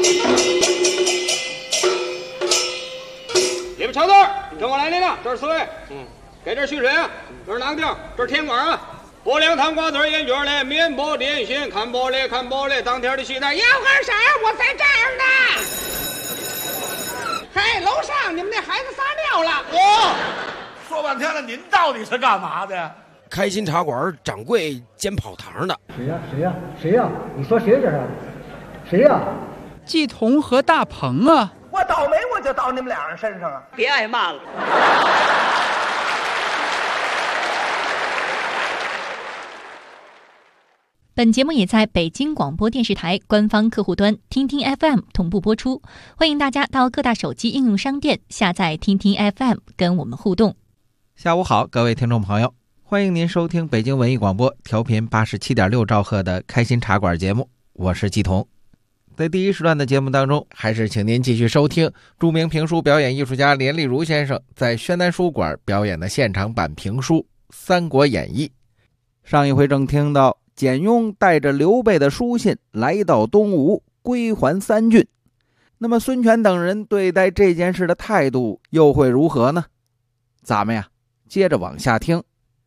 里边瞧字，跟我来领了，这是4位。给这蓄水啊，这是哪个地儿？这是天馆啊。拨凉汤瓜子眼卷嘞，面包点心，看玻璃看玻璃，当天的期待要干啥？我在这儿呢。嘿，楼上你们那孩子撒尿了。 说半天了，您到底是干嘛的？ 开心茶馆掌柜兼跑堂的。 谁呀？你说谁这是？谁呀？ 季彤和大鹏啊！ 我倒霉我就到你们俩人身上啊！ 别挨骂了。 本节目也在北京广播电视台官方客户端听听 FM 同步播出，欢迎大家到各大手机应用商店下载听听 FM 跟我们互动。 下午好，各位听众朋友，欢迎您收听北京文艺广播调频87.6兆赫的开心茶馆节目，我是季彤。在第一时段的节目当中，还是请您继续收听著名评书表演艺术家连丽如先生在宣南书馆表演的现场版评书《三国演义》。上一回正听到简雍带着刘备的书信来到东吴，归还3郡。那么孙权等人对待这件事的态度又会如何呢？咱们呀，接着往下听。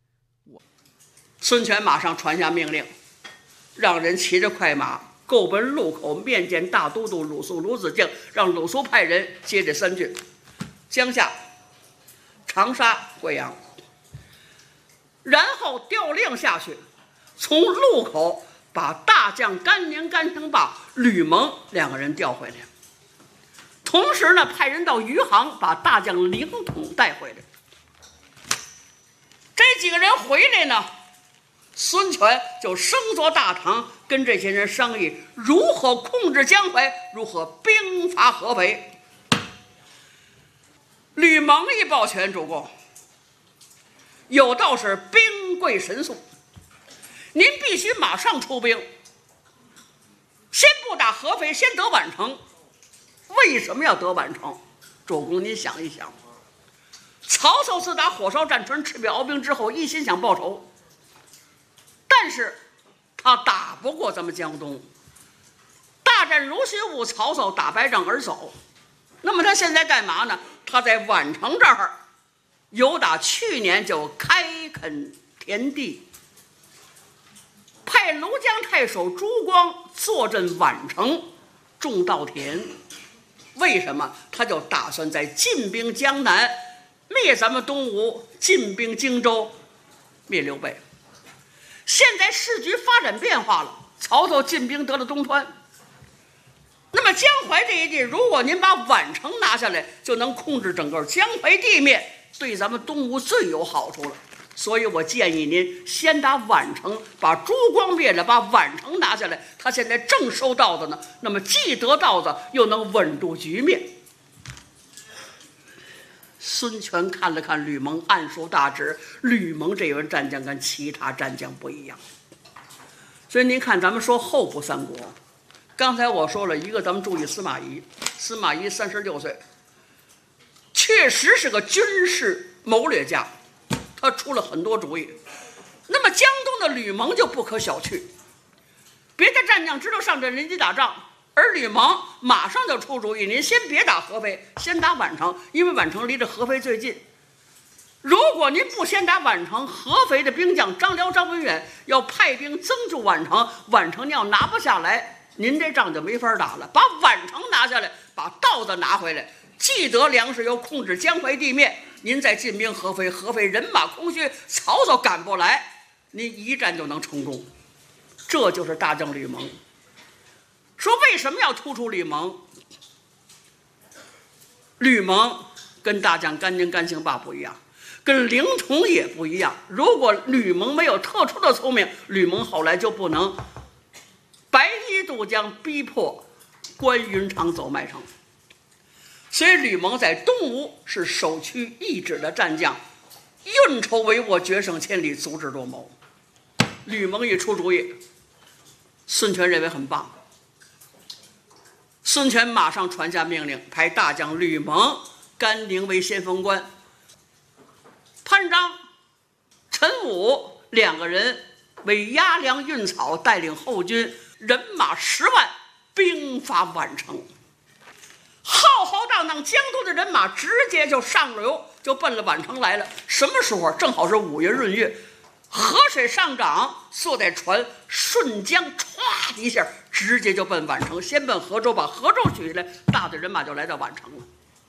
孙权马上传下命令，让人骑着快马够奔路口，面见大都督鲁肃、鲁子敬，让鲁肃派人接这3郡：江夏、长沙、贵阳。然后调令下去，从路口把大将甘宁、甘兴霸、吕蒙2个人调回来，同时呢，派人到余杭把大将凌统带回来。这几个人回来呢，孙权就升坐大堂，跟这些人商议如何控制江淮，如何兵伐合肥。吕蒙一抱拳，主公，有道是兵贵神速，您必须马上出兵，先不打合肥，先得宛城。为什么要得宛城？主公您想一想，曹操自打火烧战船、赤壁鏖兵之后，一心想报仇，但是他打不过咱们江东，大战如雪舞，曹操打败仗而走。那么他现在干嘛呢？他在宛城这儿由打去年就开垦田地，派庐江太守朱光坐镇宛城种稻田。为什么？他就打算在进兵江南，灭咱们东吴，进兵荆州，灭刘备。现在时局发展变化了，曹操进兵得了东川，那么江淮这一地，如果您把宛城拿下来，就能控制整个江淮地面，对咱们东吴最有好处了。所以我建议您先打宛城，把朱光灭了，把宛城拿下来。他现在正收稻子呢，那么既得稻子，又能稳住局面。孙权看了看吕蒙，暗抒大志。吕蒙这员战将跟其他战将不一样，所以您看，咱们说后部三国，刚才我说了一个，咱们注意司马懿。司马懿36岁，确实是个军事谋略家，他出了很多主意。那么江东的吕蒙就不可小觑，别的战将知道上阵人机打仗，而吕蒙马上就出主意，您先别打合肥，先打宛城，因为宛城离着合肥最近。如果您不先打宛城，合肥的兵将张辽、张文远要派兵增驻宛城，宛城你要拿不下来，您这仗就没法打了。把宛城拿下来，把稻子拿回来，既得粮食，又控制江淮地面，您再进兵合肥，合肥人马空虚，曹操赶不来，您一战就能成功。这就是大将吕蒙。说为什么要突出吕蒙？吕蒙跟大将甘宁、甘兴霸不一样，跟凌统也不一样。如果吕蒙没有特殊的聪明，吕蒙后来就不能白衣渡江，逼迫关云长走麦城。所以吕蒙在东吴是首屈一指的战将，运筹帷幄，决胜千里，足智多谋。吕蒙一出主意，孙权认为很棒，孙权马上传下命令，派大将吕蒙、甘宁为先锋官，潘璋、陈武2个人为押粮运草，带领后军人马10万兵发宛城。浩浩荡荡江东的人马直接就上流，就奔了宛城来了。什么时候？正好是5月闰月，河水上涨，坐在船顺江，歘的一下，直接就奔宛城。先奔河州，把河州取下来，大队人马就来到宛城了。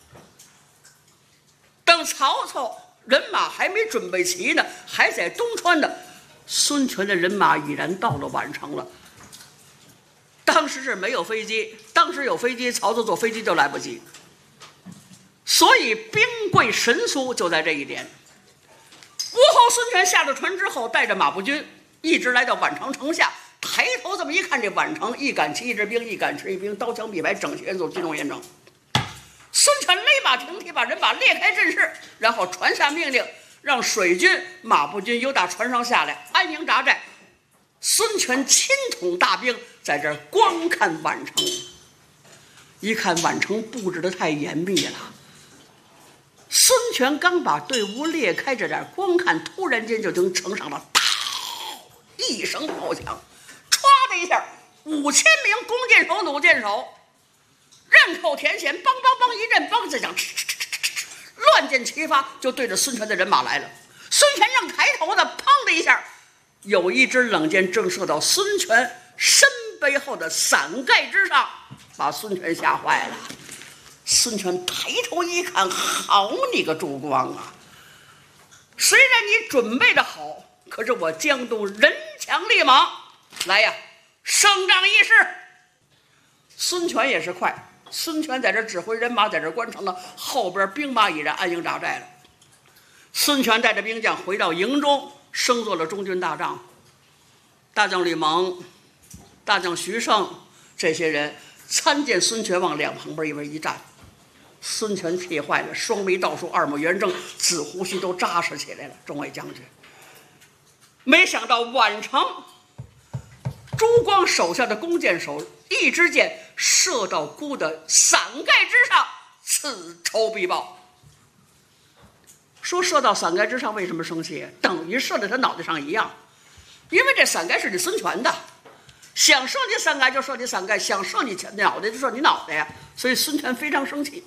等曹操人马还没准备齐呢，还在东川呢，孙权的人马已然到了宛城了。当时是没有飞机，当时有飞机，曹操坐飞机就来不及，所以兵贵神速就在这一点。吴侯孙权下了船之后，带着马步军一直来到宛城城下，抬头这么一看，这宛城一杆旗一支兵，一杆持一兵，刀枪臂牌整齐严肃，军容严整。孙权勒马停蹄，把人马列开阵势，然后传下命令，让水军、马步军由打船上下来，安营扎寨。孙权亲统大兵在这儿观看宛城，一看宛城布置得太严密了。孙权刚把队伍列开着点观看，突然间就听城上了“嗷”一声炮响，歘的一下，5000名弓箭手、弩箭手刃扣田弦，梆梆梆一阵梆子响，乱箭齐发，就对着孙权的人马来了。孙权正抬头呢，砰的一下，有一支冷箭正射到孙权身背后的伞盖之上，把孙权吓坏了。孙权抬头一看，好你个朱光啊！虽然你准备的好，可是我江东人强力猛，来呀，胜仗一试。孙权也是快，孙权在这指挥人马，在这关城呢，后边兵马已然安营扎寨了。孙权带着兵将回到营中，升做了中军大将。大将吕蒙、大将徐盛这些人参见孙权，往两旁边一围一站。孙权气坏了，双眉倒竖，二目圆睁，紫胡须都扎实起来了。众位将军，没想到宛城朱光手下的弓箭手一支箭射到孤的伞盖之上，此仇必报。说射到伞盖之上，为什么生气？等于射在他脑袋上一样，因为这伞盖是你孙权的，想射你伞盖就射你伞盖，想射你脑袋就射你脑袋呀，所以孙权非常生气。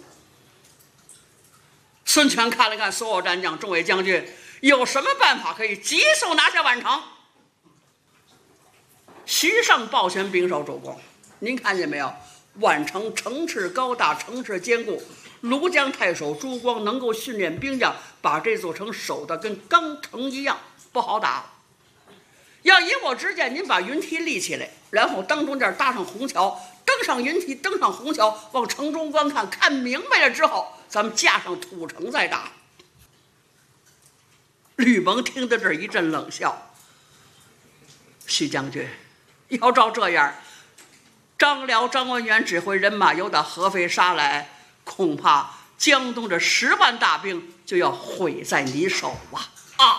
孙权看了看所有战将，众位将军，有什么办法可以急速拿下宛城？徐盛抱拳禀首主公，您看见没有？宛城城池高大，城池坚固，庐江太守朱光能够训练兵将，把这座城守得跟钢城一样，不好打。要以我之见，您把云梯立起来，然后当中间搭上虹桥，登上云梯，登上虹桥，往城中观看，看明白了之后，咱们架上土城再打。吕蒙听到这儿一阵冷笑，徐将军，要照这样，张辽、张文远指挥人马由打合肥杀来，恐怕江东这10万大兵就要毁在你手吧？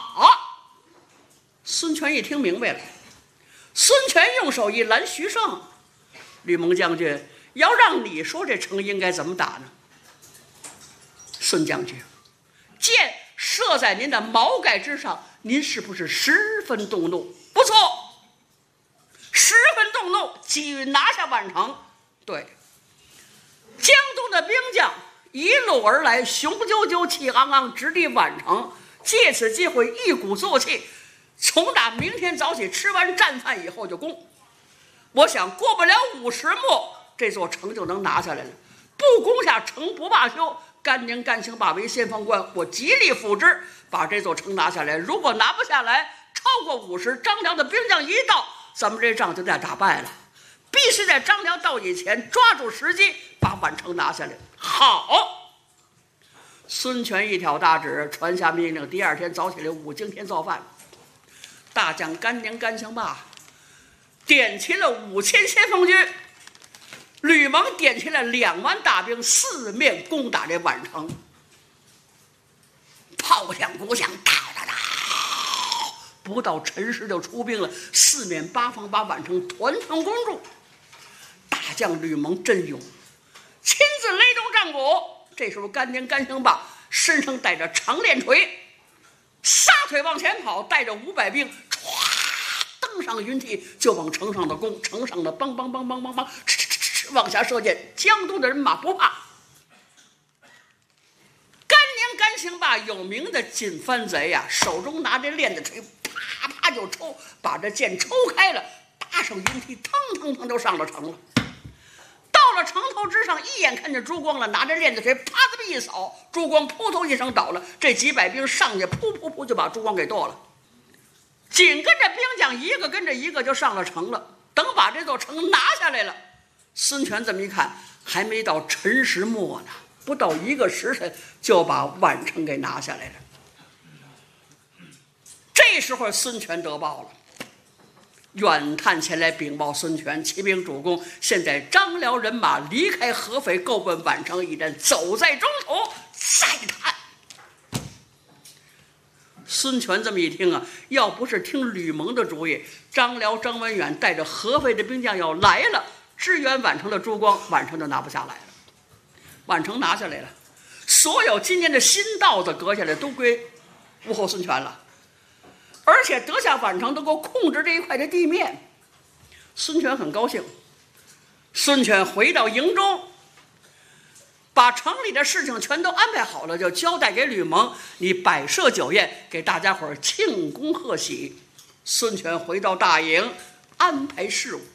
孙权一听明白了，孙权用手一拦徐盛，吕蒙将军，要让你说这城应该怎么打呢？孙将军，箭射在您的毛盖之上，您是不是十分动怒？不错，十分动怒，急于拿下宛城。对，江东的兵将一路而来，雄赳赳，气昂昂，直抵宛城，借此机会一鼓作气，从打明天早起吃完战饭以后就攻。我想过不了50末，这座城就能拿下来了。不攻下城不罢休，甘宁、甘兴霸为先锋官，我极力辅之，把这座城拿下来。如果拿不下来，超过50，张辽的兵将一到，咱们这仗就得打败了。必须在张辽到以前抓住时机，把宛城拿下来。好，孙权一挑大指，传下命令，第二天早起来5更天造饭。大将甘宁、甘兴霸点齐了5000先锋军，吕蒙点齐了2万大兵，四面攻打这宛城。炮响鼓响，哒哒哒，不到辰时就出兵了，四面八方把宛城团团攻住。大将吕蒙真勇，亲自勒动战鼓。这时候甘宁、甘兴霸身上带着长链锤，撒腿往前跑，带着500兵，唰登上云梯就往城上的攻。城上的梆梆梆梆梆梆， 往下射箭，江东的人马不怕。甘宁甘兴霸有名的锦帆贼呀，手中拿着链子锤，啪啪就抽，把这箭抽开了，搭上云梯，腾腾腾就上了城了。到了城头之上，一眼看见朱光了，拿着链子锤，啪这么一扫，朱光扑通一声倒了。这几百兵上去，噗噗噗就把朱光给剁了。紧跟着兵将一个跟着一个就上了城了。等把这座城拿下来了，孙权这么一看，还没到辰时末呢，不到1个时辰就把宛城给拿下来了。这时候孙权得报了。远探前来禀报孙权，启禀主公，现在张辽人马离开合肥，够奔宛城一战，走在中途，再探。孙权这么一听啊，要不是听吕蒙的主意，张辽、张文远带着合肥的兵将要来了，支援宛城的朱光，宛城就拿不下来了。宛城拿下来了，所有今年的新稻子割下来都归吴侯孙权了。而且得下宛城，能够控制这一块的地面，孙权很高兴。孙权回到营中，把城里的事情全都安排好了，就交代给吕蒙，你摆设酒宴，给大家伙庆功贺喜。孙权回到大营，安排事务。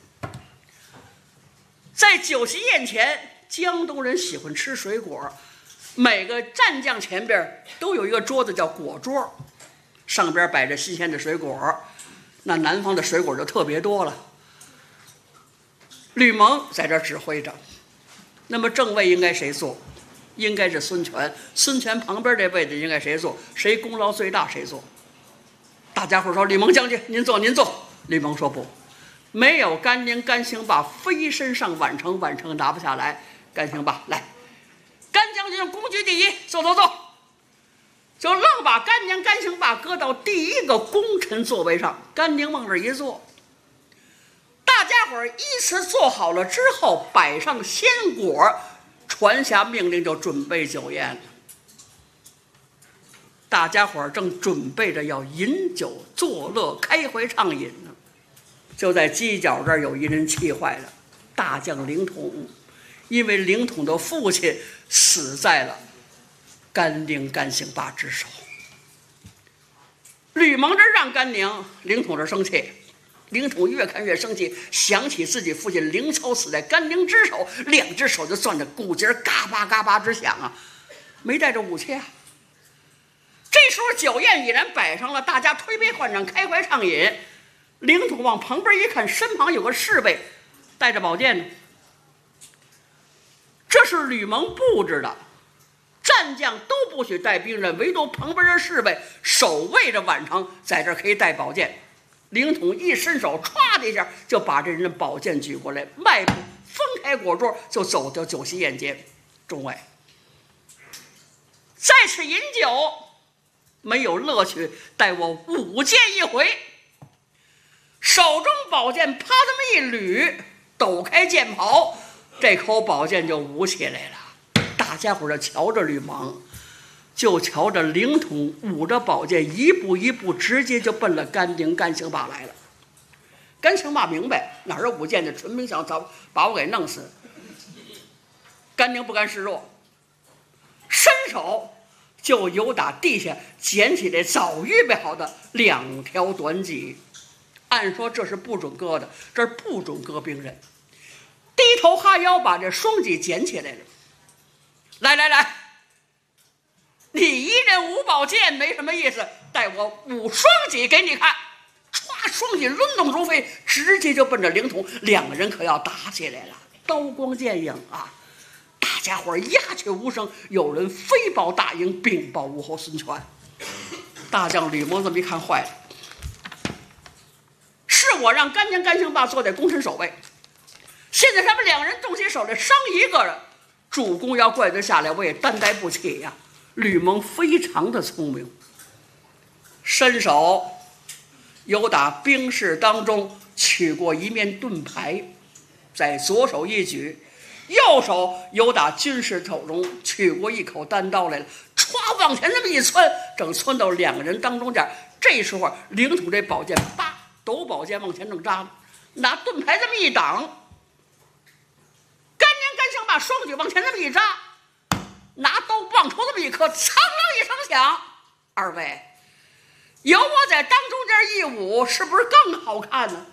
在酒席宴前，江东人喜欢吃水果，每个战将前边都有一个桌子叫果桌，上边摆着新鲜的水果，那南方的水果就特别多了。吕蒙在这指挥着，那么正位应该谁坐？应该是孙权。孙权旁边这位置应该谁坐？谁功劳最大谁坐？大家伙说：“吕蒙将军，您坐，您坐。”吕蒙说：“不，没有甘宁、甘兴霸飞身上宛城，宛城拿不下来。甘兴霸来，甘将军功居第一，坐坐坐。”就愣把甘宁、甘兴霸搁到第一个功臣座位上，甘宁往这一坐。大家伙依次坐好了之后，摆上鲜果，传下命令，就准备酒宴了。大家伙正准备着要饮酒作乐、开怀畅饮呢，就在犄角这儿有一人气坏了，大将凌统，因为凌统的父亲死在了甘宁、甘兴霸之手。吕蒙这让甘宁，凌统这生气。凌统越看越生气，想起自己父亲凌操死在甘宁之手，两只手就攥着骨节，嘎巴嘎巴直响啊，没带着武器啊。这时候酒宴已然摆上了，大家推杯换盏，开怀畅饮。凌统往旁边一看，身旁有个侍卫带着宝剑呢，这是吕蒙布置的，战将都不许带兵刃，唯独旁边的侍卫守卫着宛城，在这可以带宝剑。凌统一伸手，歘的一下就把这人的宝剑举过来，迈步分开果桌，就走到酒席宴间。众位，在此饮酒没有乐趣，待我舞剑一回。手中宝剑啪这么一捋，抖开剑袍，这口宝剑就舞起来了。大家伙就瞧着吕蒙，就瞧着凌统舞着宝剑，一步一步直接就奔了甘宁、甘兴霸来了。甘兴霸明白哪儿有舞剑的，纯兵想早把我给弄死。甘宁不甘示弱，伸手就由打地下捡起来早预备好的2条短戟。按说这是不准割的，这是不准割兵刃。低头哈腰把这双戟捡起来了。来来来，你一人舞宝剑没什么意思，待我舞双戟给你看。歘，双戟抡动如飞，直接就奔着凌统，两个人可要打起来了，刀光剑影啊！大家伙鸦雀无声，有人飞报大营禀报吴侯孙权。大将吕蒙这么一看，坏了，是我让甘宁、甘兴霸坐在功臣首位，现在他们两人动起手来，伤一个人，主公要怪罪下来，我也担待不起呀。吕蒙非常的聪明，伸手由打兵士当中取过一面盾牌，在左手一举，右手由打军士手中取过一口单刀来了，歘往前这么一窜，正窜到两个人当中间。这时候凌统这宝剑抖宝剑往前正扎，拿盾牌这么一挡， 把双举往前这么一扎，拿刀往头这么一磕，苍啷一声响。二位，有我在当中间一舞，是不是更好看呢？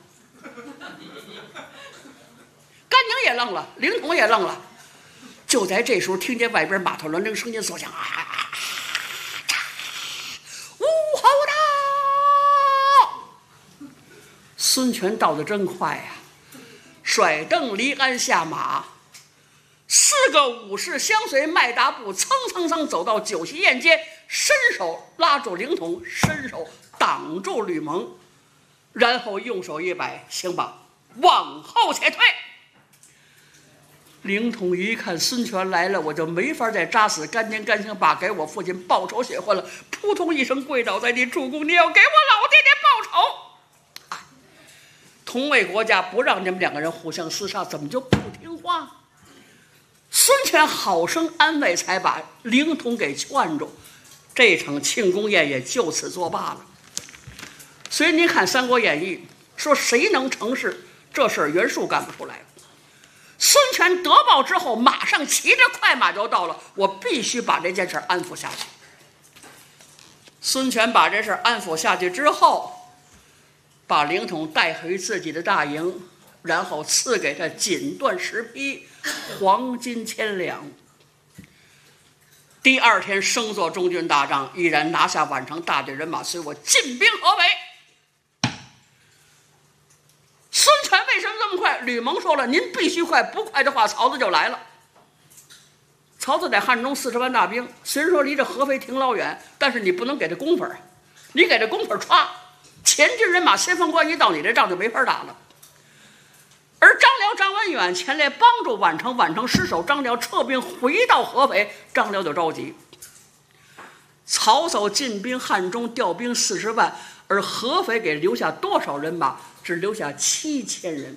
甘宁也愣了，灵童也愣了。就在这时候，听见外边马头鸾铃声音所响，呜吼道！孙权到得真快呀，甩蹬离鞍下马，4个武士相随，迈大步，蹭蹭蹭走到酒席宴间，伸手拉住灵童，伸手挡住吕蒙，然后用手一摆，行吧，往后且退。灵统一看孙权来了，我就没法再扎死甘宁甘兴霸，给我父亲报仇雪恨了，扑通一声跪倒在地，主公，你要给我老爹爹报仇！同为国家，不让你们2个人互相厮杀，怎么就不听话？孙权好生安慰，才把灵统给劝住。这场庆功宴也就此作罢了。所以你看《三国演义》，说谁能成事，这事儿袁术干不出来。孙权得报之后，马上骑着快马就到了，我必须把这件事安抚下去。孙权把这事安抚下去之后，把灵统带回自己的大营，然后赐给他锦缎10匹，黄金1000两。第2天升做中军大帐，毅然拿下宛城，大队人马随我进兵合肥。孙权为什么这么快？吕蒙说了，您必须快，不快的话曹操就来了。曹操在汉中40万大兵，虽然说离这合肥挺老远，但是你不能给他功夫，你给他功夫歘，前军人马先锋官一到，你这仗就没法打了。而张辽、张文远前来帮助宛城，宛城失守，张辽撤兵回到合肥，张辽就着急。曹操进兵汉中，调兵40万，而合肥给留下多少人马？只留下7000人。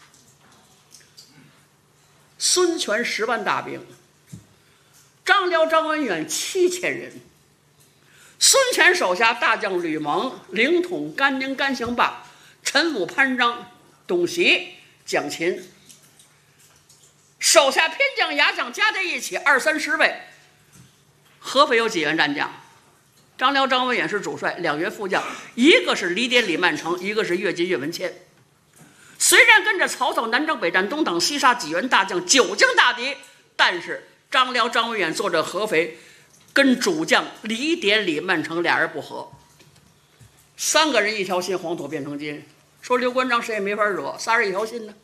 孙权10万大兵，张辽、张文远7000人。孙权手下大将吕蒙、凌统、甘宁、甘兴霸、陈武、潘璋、董袭、蒋勤，手下偏将、牙将加在一起20-30位。合肥有几员战将？张辽、张文远是主帅，2员副将，一个是李典、李曼成，一个是乐进、乐文谦。虽然跟着曹操南征北战，东挡西杀，几员大将，久经大敌，但是张辽、张文远坐着合肥，跟主将李典、李曼成俩人不和，3个人一条心，黄土变成金。说刘关张谁也没法惹，3人一条心呢。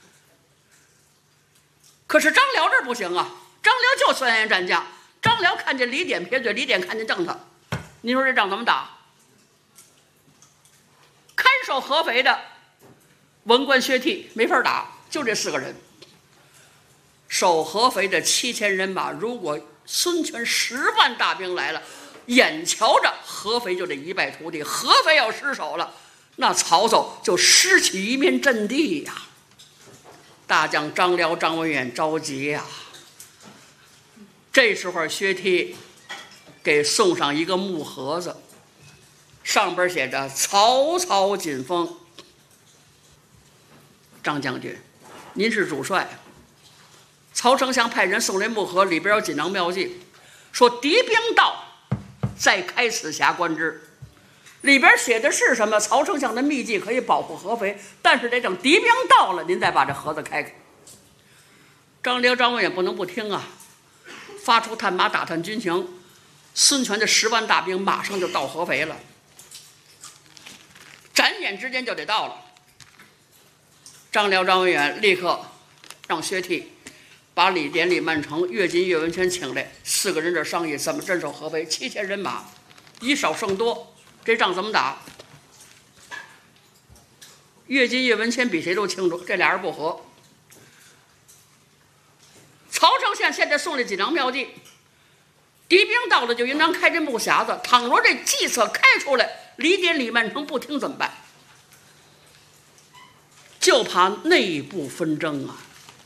可是张辽这不行啊，张辽就3员战将，张辽看见李典撇嘴，李典看见正他。你说这仗怎么打？看守合肥的文官薛悌没法打，就这4个人。守合肥的7000人马，如果孙权10万大兵来了，眼瞧着合肥就得一败涂地，合肥要失守了，那曹操就失去一面阵地呀。大将张辽、张文远着急呀。这时候薛悌给送上一个木盒子，上边写着曹操锦封。张将军，您是主帅，曹丞相派人送来木盒，里边有锦囊妙计，说敌兵到，再开此匣观之。里边写的是什么？曹丞相的秘计可以保护合肥，但是得等敌兵到了，您再把这盒子开开。张辽、张文远不能不听啊，发出探马打探军情。孙权的10万大兵马上就到合肥了，转眼之间就得到了。张辽、张文远立刻让薛悌把李典、李曼成、乐进、乐文谦请来，4个人这商议怎么镇守合肥。7000人马，以少胜多，这仗怎么打？乐进、乐文谦比谁都清楚，这俩人不和。曹丞相现在送来锦囊妙计，敌兵到了就应当开这木匣子，倘若这计策开出来，李典、李曼成不听怎么办？就怕内部纷争啊。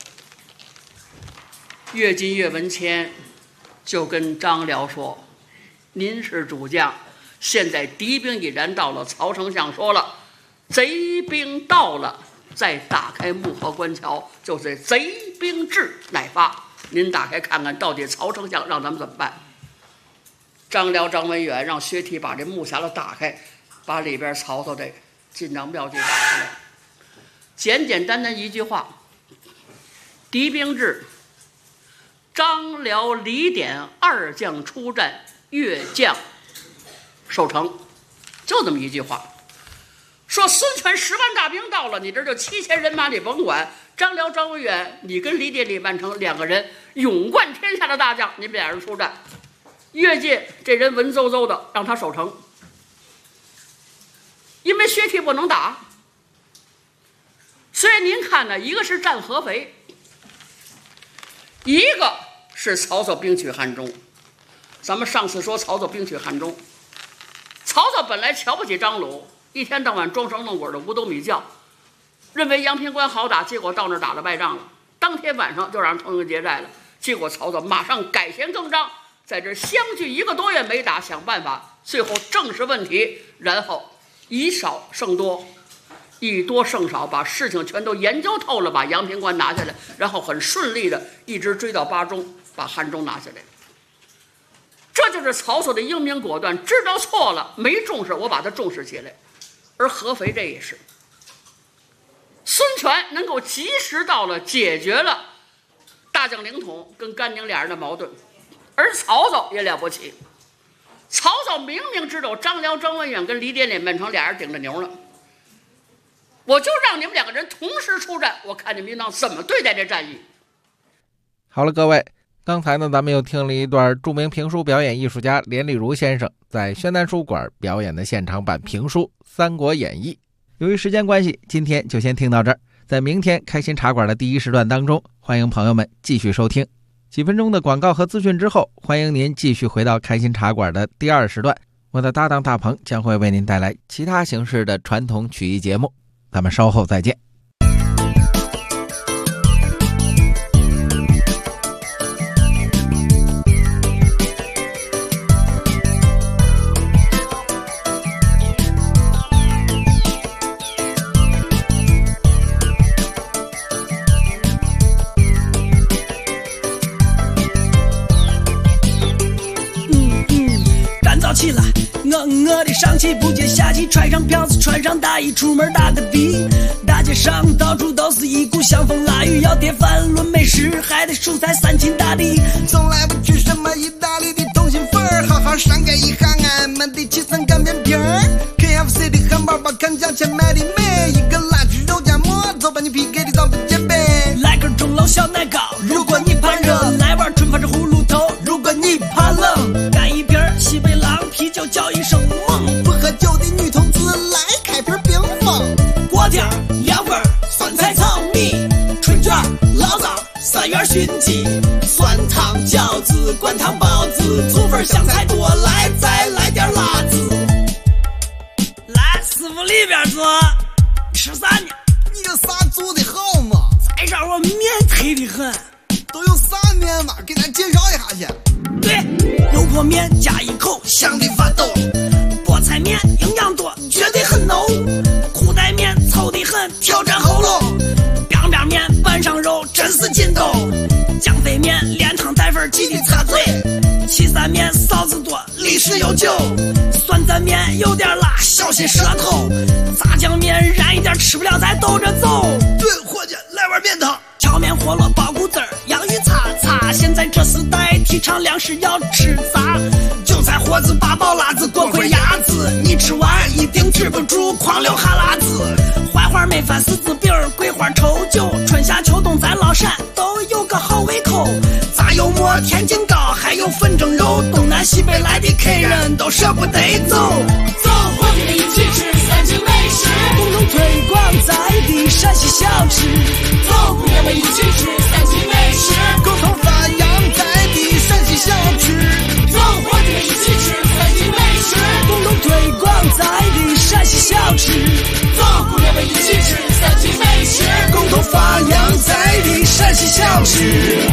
乐进、乐文谦就跟张辽说：“您是主将，现在敌兵已然到了，曹丞相说了，贼兵到了， 再打开幕后官桥，就是贼兵志乃发。您打开看看，到底曹丞相让咱们怎么办？张辽、张文远让薛提把这木匣子打开，把里边曹操的进帐妙计打出来。简简单单一句话：敌兵志，张辽、李典二将出战，越将守城，就这么一句话。说孙权10万大兵到了，你这就7000人马，你甭管。张辽、张文远，你跟李典、李万成2个人勇冠天下的大将，你们俩人出战。越界这人文绉绉的，让他守城，因为薛提不能打。所以您看呢，一个是战合肥，一个是曹操兵取汉中。咱们上次说曹操兵取汉中，曹操本来瞧不起张鲁，一天到晚装神弄鬼的五斗米教，认为阳平关好打，结果到那儿打了败仗了。当天晚上就让人腾营结寨了，结果曹操马上改弦更张，在这相距1个多月没打，想办法，最后正视问题，然后以少胜多，以多胜少，把事情全都研究透了，把阳平关拿下来，然后很顺利的一直追到巴中，把汉中拿下来。这就是曹操的英明果断，知道错了没重视，我把它重视起来。而合肥这也是，孙权能够及时到了，解决了大将凌统跟甘宁俩人的矛盾。而曹操也了不起，曹操明明知道张辽、张文远跟李典、李万成俩人顶着牛呢，我就让你们2个人同时出战，我看你们应当怎么对待这战役。 好了，各位，刚才呢，咱们又听了一段著名评书表演艺术家连丽如先生在宣南书馆表演的现场版评书《三国演义》。由于时间关系，今天就先听到这儿。在明天开心茶馆的第1时段当中，欢迎朋友们继续收听。几分钟的广告和资讯之后，欢迎您继续回到开心茶馆的第2时段。我的搭档大鹏将会为您带来其他形式的传统曲艺节目，咱们稍后再见。 起来，我的上气不接下气，穿上票子，穿上大衣，出门打个的。大街上到处都是一股香风腊雨，要碟饭论美食，还得蔬菜3秦大地。 从来不去什么意大利的通心粉儿，好好上盖一行俺们的7层干面皮儿。KFC 的汉堡包看价钱买的美，一个辣猪肉夹馍，走吧你 PK 的早不减肥。 来根钟楼小奶糕，如果你怕热，来碗春发着葫芦头，如果你怕冷，干一瓶西北狼啤酒叫一声猛。 不喝酒的女同志来开瓶冰峰， 锅贴凉粉酸菜炒米，春卷醪糟3元熏鸡，酸汤饺子灌汤包子，醋粉香菜多来，再来点辣子。来师傅里边坐，吃啥呢？ 你这啥做的好嘛？ 再让我面忒的很。 都有啥面嘛？给咱介绍一下去。 对，油泼面加一口，香的发抖。菠菜面营养多，绝对很浓。裤带面糙的很，挑战喉咙。凉凉面拌上肉，真是劲斗。酱飞面连汤带粉，记得擦嘴。岐山面臊子多，历史悠久。酸蘸面有点辣，小心舌头。炸酱面燃一点，吃不了再兜着走。 对，伙计，来碗面汤。 荞面饸饹包谷子儿，洋芋擦擦。现在这时代提倡粮食要吃杂，韭菜货子八宝辣子锅盔鸭子，你吃完一定止不住狂流哈喇子。槐花焖饭柿子饼，桂花稠酒，春夏秋冬咱老陕都有个好胃口。炸油馍天津糕，还有粉蒸肉，东南西北来的客人都舍不得走。走，伙计们一起吃3秦美食，共同推广在地陕西小吃。走，姑娘们一起吃3秦美食， 共同发扬在地陕西小吃。 走，伙计们一起吃3秦美食，共同推广在地陕西小吃。走，姑娘们一起吃3秦美食， 共同发扬在地陕西小吃。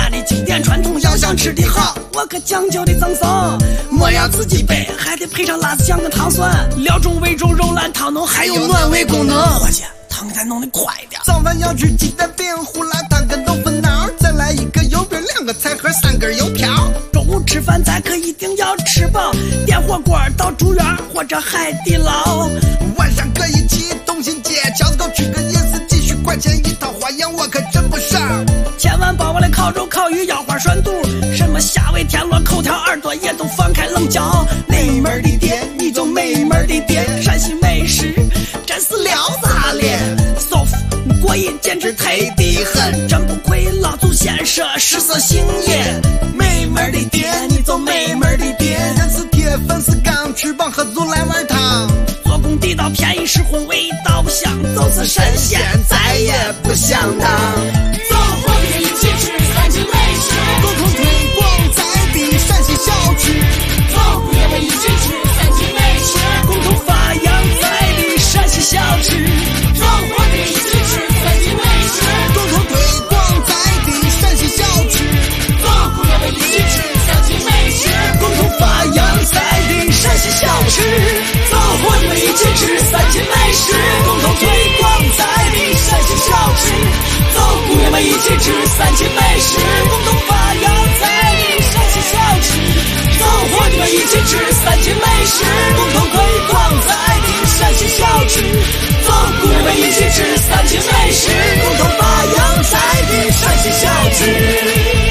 家的经典传统，要想吃的好，我可讲究的赠送。莫要自己备，还得配上辣子酱跟糖蒜，料中味中肉烂汤浓，还有暖胃功能。伙计，汤得弄得快点。 早饭要吃鸡蛋饼、胡辣汤跟豆腐脑，再来一个油饼，2个菜盒，3根油条。 中午吃饭咱可一定要吃饱，点火锅到住院或者海底捞。 晚上可以去东新街，饺子狗吃个意思，几十块钱一套，花样我可真不少。 千万别忘了烤肉、烤鱼、腰花涮肚，什么虾尾、田螺、口条、耳朵也都放开棱角。 美门的店，你就美门的店， 山西美食真是撩炸脸，soft过瘾，简直忒的很，真不愧老祖先说食色性也。美门的店，你就美门的店， 人是铁，粉是钢，吃饱喝足来碗汤。 做工地道，便宜实惠，味道香，就是神仙再也不想当。 走，我们一起吃三秦美食， 共同推广在地陕西小吃。 走，我们一起吃三秦美食， 共同发扬在地陕西小吃。 走，我们一起吃三秦美食， 共同推广在地陕西小吃。 走，我们一起吃三秦美食， 共同发扬在地陕西小吃。走，我们一起吃三秦美食，共同推广在地陕西小吃。走，我们一起吃三秦美食，共同发扬在地陕西小吃。走，我们一起吃三秦美食，共同推广在地陕西小吃。走，我们一起吃三秦美食，共同发扬在地陕西小吃。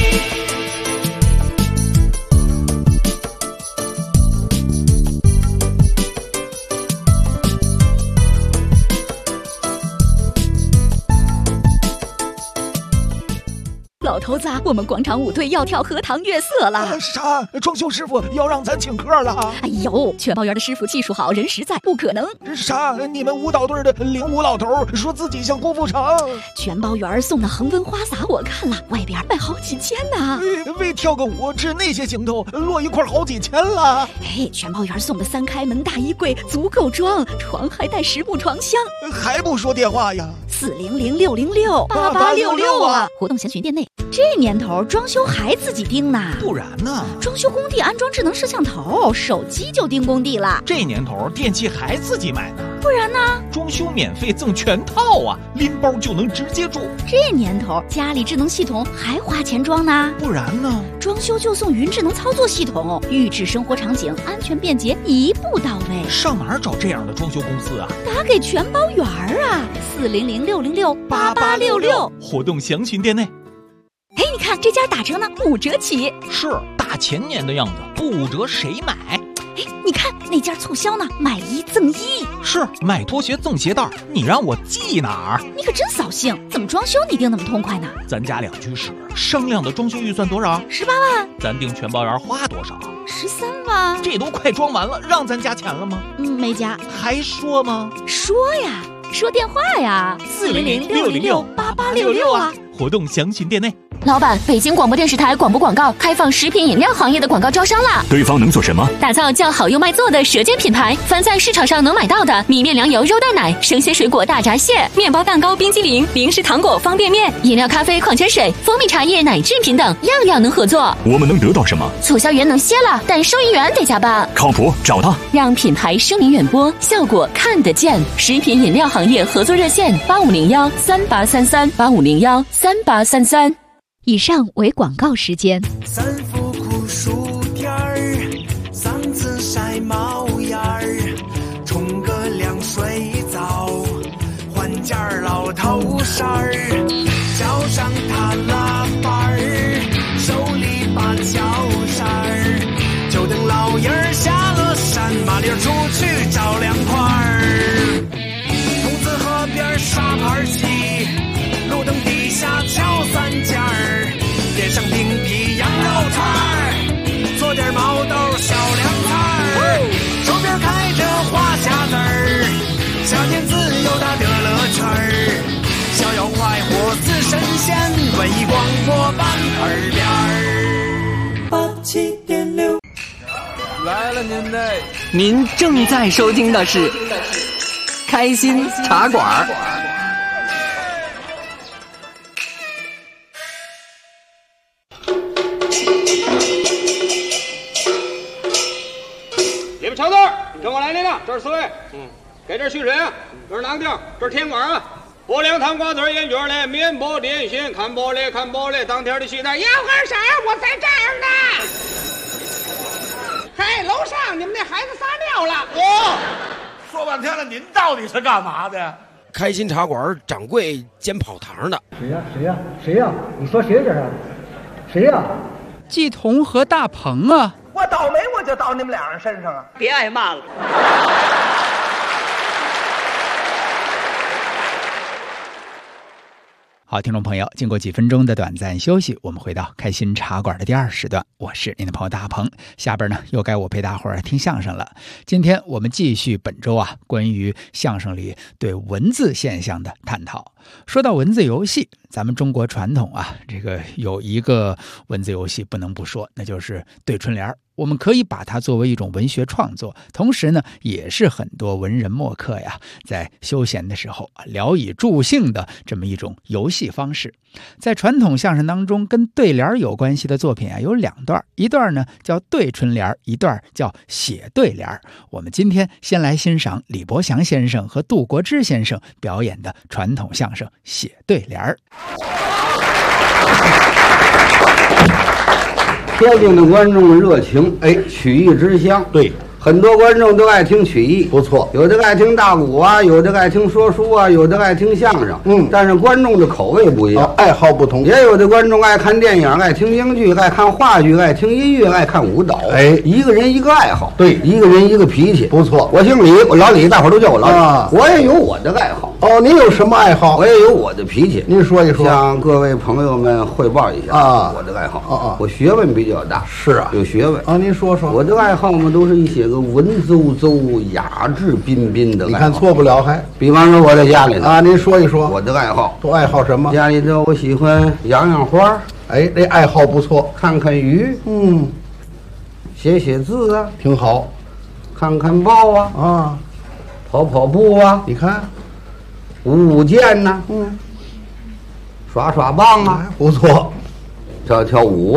老头子，我们广场舞队要跳荷塘月色了。 啥？装修师傅要让咱请客了？ 哎呦，全包园的师傅技术好，人实在，不可能。 啥？你们舞蹈队的领舞老头说自己像郭富城。 全包园送的恒温花洒我看了，外边卖好几千呢。 为跳个舞吃那些行头，落一块好几千了。 哎，全包园送的3开门大衣柜足够装，床还带10部床箱。 还不说电话呀 ？400-606-8866啊！活动详询店内。这年头装修还自己盯呢？ 不然呢？ 装修工地安装智能摄像头，手机就盯工地了。 这年头电器还自己买呢？ 不然呢？ 装修免费赠全套啊，拎包就能直接住。 这年头家里智能系统还花钱装呢？ 不然呢？ 装修就送云智能操作系统，预制生活场景，安全便捷，一步到位。 上哪儿找这样的装修公司啊？ 打给全包园啊，400-606-8866。 活动详询店内。 哎，你看这家打折呢，5折起。 是大前年的样子，不5折谁买？ 哎，你看那家促销呢，买1赠1。 是买拖鞋赠鞋带，你让我记哪儿？ 你可真扫兴，怎么装修你定那么痛快呢？ 咱家2居室，商量的装修预算多少 ？18万。 咱订全包园花多少 ？13万。 这都快装完了，让咱加钱了吗？ 没加。 还说吗？ 说呀，说电话呀，400-606-8866啊。 活动详询店内。 老板，北京广播电视台广播广告开放食品饮料行业的广告招商啦！ 对方能做什么？ 打造叫好又卖座的舌尖品牌，凡在市场上能买到的米面粮油肉蛋奶、生鲜水果大闸蟹、面包蛋糕、冰激凌、零食糖果、方便面、饮料、咖啡、矿泉水、蜂蜜茶叶、奶制品等，样样能合作。 我们能得到什么？ 促销员能歇了，但收银员得加班。 靠谱，找他， 让品牌声名远播，效果看得见。食品饮料行业合作热线：8501-3833，8501-3833。 以上为广告时间。 三伏酷暑天儿，嗓子晒冒烟儿，冲个凉水澡，换件老头衫儿，叫上他拉板儿，手里把脚扇儿，就等老爷儿下了山，麻溜出去找凉快儿。兔子河边沙盘棋，路灯底下敲3件儿，点上冰皮羊肉串儿，做点毛豆小凉菜儿，手边开着花匣子儿，夏天自由它得了圈儿，逍遥快活似神仙，文艺广播版耳边儿。87.6 来了您嘞！ 您正在收听的是开心茶馆。 你们瞧字，跟我来领了，这是4位。给这蓄水啊，这是囊丁，这是甜瓜啊。拨凉糖瓜子烟卷嘞，面包点心，看玻璃看玻璃，当天的期待要干啥？我在这儿呢。嘿，楼上你们那孩子撒尿了。 说半天了，您到底是干嘛的？ 开心茶馆掌柜煎跑堂的。 谁呀？谁呀？谁呀？你说谁这是？谁呀？ 季彤和大鹏啊！ 我倒霉我就到你们俩人身上啊！ 别挨骂了。 好，听众朋友，经过几分钟的短暂休息，我们回到开心茶馆的第2时段，我是您的朋友大鹏。下边呢，又该我陪大伙儿听相声了。今天我们继续本周关于相声里对文字现象的探讨。说到文字游戏，咱们中国传统这个有一个文字游戏不能不说，那就是对春联。我们可以把它作为一种文学创作，同时呢，也是很多文人墨客在休闲的时候聊以助兴的这么一种游戏方式。在传统相声当中，跟对联有关系的作品有2段，一段呢叫对春联，一段叫写对联。我们今天先来欣赏李伯祥先生和杜国之先生表演的传统相声写对联。 天津的观众热情，曲艺之乡， 对， 很多观众都爱听曲艺， 不错， 有的爱听大鼓有的爱听说书有的爱听相声，但是观众的口味不一样， 爱好不同， 也有的观众爱看电影，爱听京剧，爱看话剧，爱听音乐，爱看舞蹈，一个人一个爱好， 对， 一个人一个脾气， 不错。 我姓李，我老李，大伙儿都叫我老李，我也有我的爱好。 您有什么爱好？ 我也有我的脾气， 您说一说， 向各位朋友们汇报一下我的爱好。我学问比较大， 是啊， 有学问您说说。 我的爱好嘛，都是一些个文绉绉、雅致彬彬的爱好。 你看错不了还。 比方说我在家里头您说一说我的爱好。 都爱好什么？ 家里头我喜欢养养花， 这爱好不错。 看看鱼，写写字挺好。 看看报跑跑步你看。 舞剑耍耍棒不错， 跳跳舞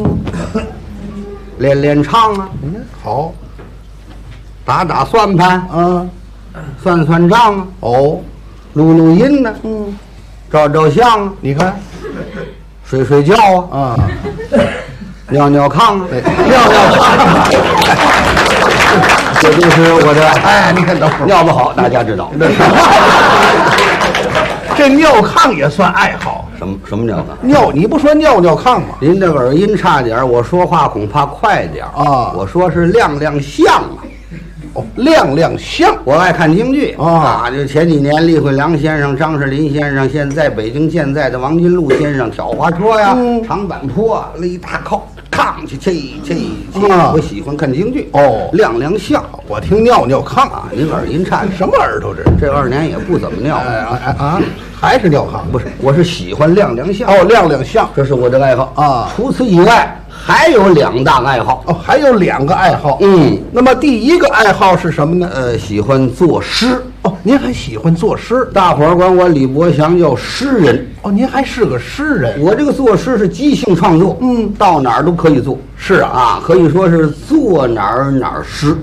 练练唱好， 打打算盘算算账录录音照照相你看， 睡睡觉尿尿炕尿炕这就是我的你看等会儿尿不好，大家知道。 这尿炕也算爱好？ 什么尿炕？ 你不说尿尿炕吗？ 您这个耳音差点，我说话恐怕快点我说是亮亮相亮亮相。 我爱看京剧就前几年厉慧良先生、张世林先生，现在北京现在的王金禄先生，挑花车长坂坡勒大靠。炕去，我喜欢看京剧亮亮相。 我听尿尿炕您耳音差， 什么耳朵这 2年也不怎么尿还是尿炕？ 不是，我是喜欢亮亮相亮亮相， 这是我的爱好除此以外，还有2大爱好还有2个爱好。那么第一个爱好是什么呢？ 喜欢作诗。 您还喜欢作诗？ 大伙儿管我李伯祥叫诗人。 您还是个诗人。 我这个作诗是即兴创作，到哪儿都可以做。 是可以说是做哪儿哪儿诗。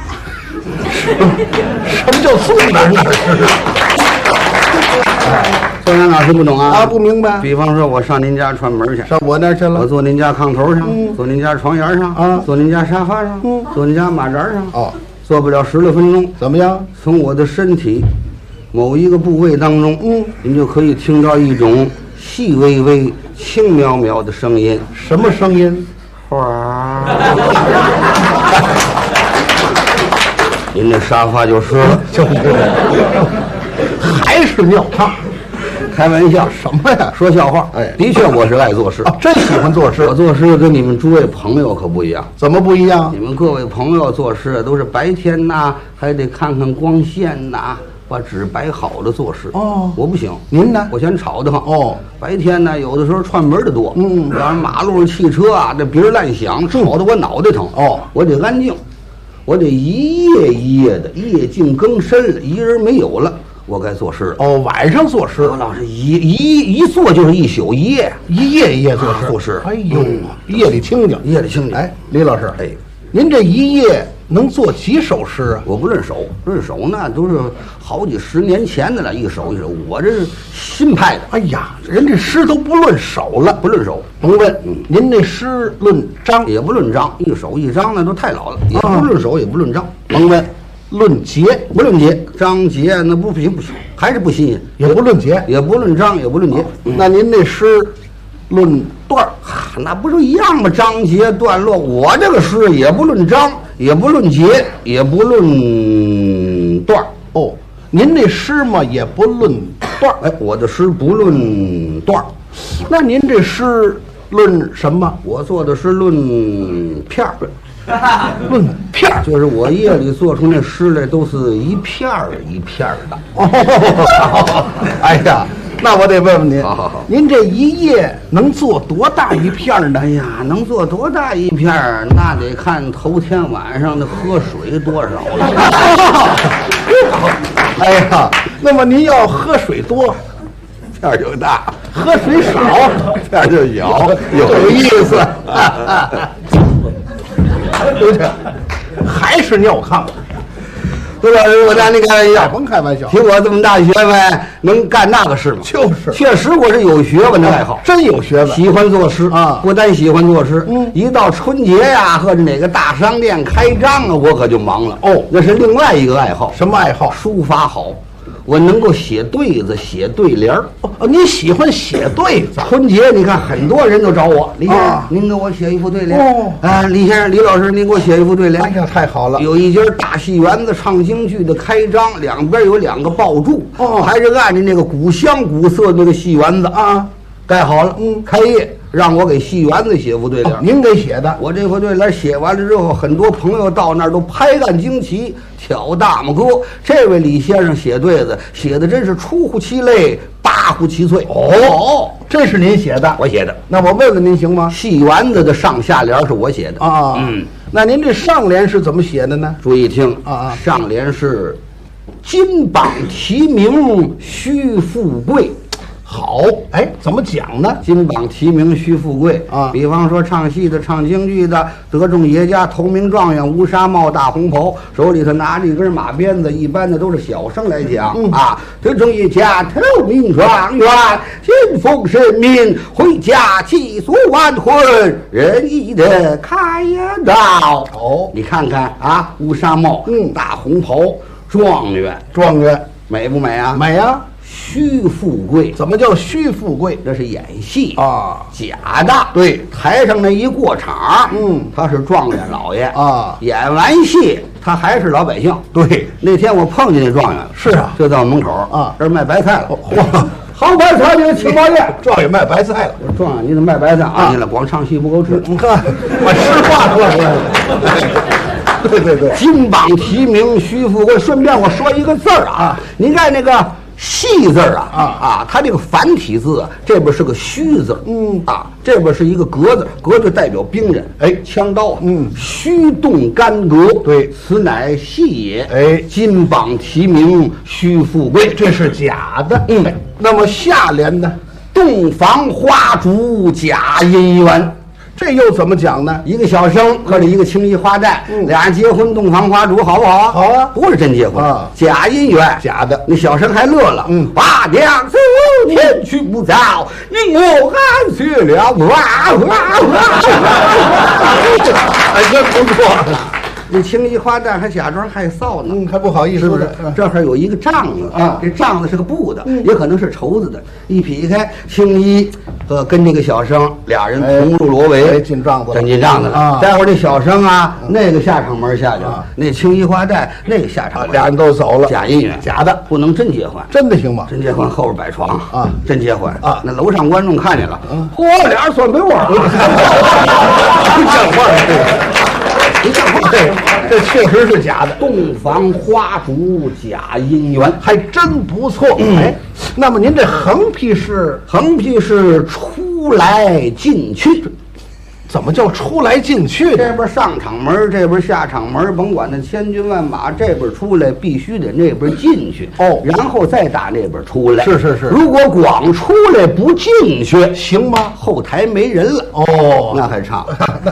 什么叫做哪儿哪儿诗？ 做哪儿哪儿诗不懂不明白。 比方说，我上您家串门去， 上我那儿去了。 我坐您家炕头上，坐您家床沿上，坐您家沙发上，坐您家马扎上。做不了10来分钟， 怎么样？ 从我的身体某一个部位当中，您就可以听到一种细微微、轻渺渺的声音。 什么声音？ 哗！您这沙发就湿了， 还是尿炕。 开玩笑什么呀？ 说笑话。的确我是爱作诗真喜欢作诗。 我作诗跟你们诸位朋友可不一样。 怎么不一样？ 你们各位朋友作诗都是白天还得看看光线把纸摆好的作诗。我不行。 您呢？ 我嫌吵得慌。白天有的时候串门的多。要是马路上汽车这鼻儿乱响，吵得我脑袋疼。我得安静，我得一夜一夜的，夜静更深了，一人没有了。 我该作诗了。 哦，晚上作诗， 老师一坐就是一宿一夜， 一夜作诗。 作诗， 哎呦，夜里清静， 夜里清静。 哎，李老师， 哎， 您这一夜能做几首诗啊？ 我不论手，论手那都是好几十年前的了，一首一首。我这是新派的。 哎呀，人这诗都不论手了， 不论手。 甭问，您这诗论章也不论章，一首一章那都太老了，也不论手，也不论章。 甭问，论节不论节，章节那不行，还是不新鲜。 也不论节， 也不论章，也不论节。 那您这诗论段儿， 那不是一样吗？章节段落，我这个诗也不论章，也不论节，也不论段儿。 哦，您这诗嘛也不论段儿。 哎，我的诗不论段儿。 那您这诗论什么？ 我做的诗论片儿。 论片儿， 就是我夜里做出那诗来，都是一片儿一片儿的。 哦，哎呀，那我得问问您， 好， 您这一夜能做多大一片呢？ 哎呀，能做多大一片儿，那得看头天晚上的喝水多少了。 哎呀，那么您要喝水多， 片儿就大； 喝水少， 片儿就小，有意思。 对不对？还是尿炕， 对吧？我拿你开玩笑， 甭开玩笑。 凭我这么大学问，能干那个事吗？ 就是， 确实我是有学问的爱好， 真有学问， 喜欢作诗啊！ 不但喜欢作诗，一到春节呀，或者哪个大商店开张啊，我可就忙了。 哦， 那是另外一个爱好。 什么爱好？ 书法好。我能够写对子，写对联儿。 哦，你喜欢写对子？ 春节你看，很多人都找我，李先生，您给我写一副对联。 哦， 啊，李先生，李老师，您给我写一副对联。 哎呀，太好了！ 有一家大戏园子唱京剧的开张，两边有2个爆柱，还是按照那个古香古色那个戏园子啊，盖好了。开业让我给戏园子写副对联。 您给写的？ 我这副对联写完了之后，很多朋友到那儿都拍案惊奇，挑大拇哥。这位李先生写对子，写的真是出乎其类，拔乎其萃。 哦，这是您写的？ 我写的。 那我问问您行吗？ 戏园子的上下联是我写的啊。那您这上联是怎么写的呢？ 注意听啊， 上联是金榜题名须富贵。 好，哎，怎么讲呢？ 金榜题名须富贵啊！比方说唱戏的、唱京剧的，得中爷家头名状元，乌纱帽、大红袍，手里头拿着一根马鞭子，一般的都是小生来讲啊。得中爷家头名状元，金凤神明，回家祭祖完婚，仁义的开道。哦，你看看啊，乌纱帽，大红袍，状元，美不美啊？ 美啊！ 须富贵， 怎么叫须富贵？ 这是演戏啊， 假的。 对， 台上那一过场，他是状元老爷啊， 演完戏他还是老百姓。 对， 那天我碰见那状元了， 是啊， 就在我门口啊， 这儿卖白菜了。 嚯， 好白菜，你青毛店， 状元卖白菜了。 我说状元，你怎么卖白菜啊？你了，光唱戏不够吃。 你看，把实话说出来了。对， 金榜题名须富贵。顺便我说一个字儿啊，您看那个戏字啊，它这个繁体字啊，这边是个虚字，这边是一个格字，格就代表兵人，枪刀，虚动干戈， 对， 此乃戏也，金榜题名须富贵， 这是假的，那么下联呢？ 洞房花烛假姻缘。 这又怎么讲呢？ 一个小生和一个青衣花旦，俩人结婚，洞房花烛，好不好啊？ 好啊， 不是真结婚，假姻缘， 假的。 那小生还乐了，八娘子天去不早，你我安去了， 哎，真不错。 那青衣花旦还假装害臊呢， 还不好意思， 是不是？这儿有一个帐子啊，这帐子是个布的，也可能是绸子的。一劈开，青衣跟这个小生俩人同入罗围， 进帐子了， 真进帐子了。待会儿这小生啊，那个下场门下去了，那青衣花旦那个下场门， 俩人都走了。 假姻缘， 假的， 不能真结婚。 真的行吗？ 真结婚后边摆床啊， 真结婚啊。 那楼上观众看见了，嚯，俩人钻被窝， 不像话不像话， 这确实是假的。 洞房花烛假姻缘， 还真不错。哎，那么您这横批是？ 横批是出来进去。 怎么叫出来进去？ 这边上场门，这边下场门，甭管那千军万马，这边出来必须得那边进去哦， 然后再打那边出来。 是是是， 如果光出来不进去， 行吗？ 后台没人了。 哦， 那还唱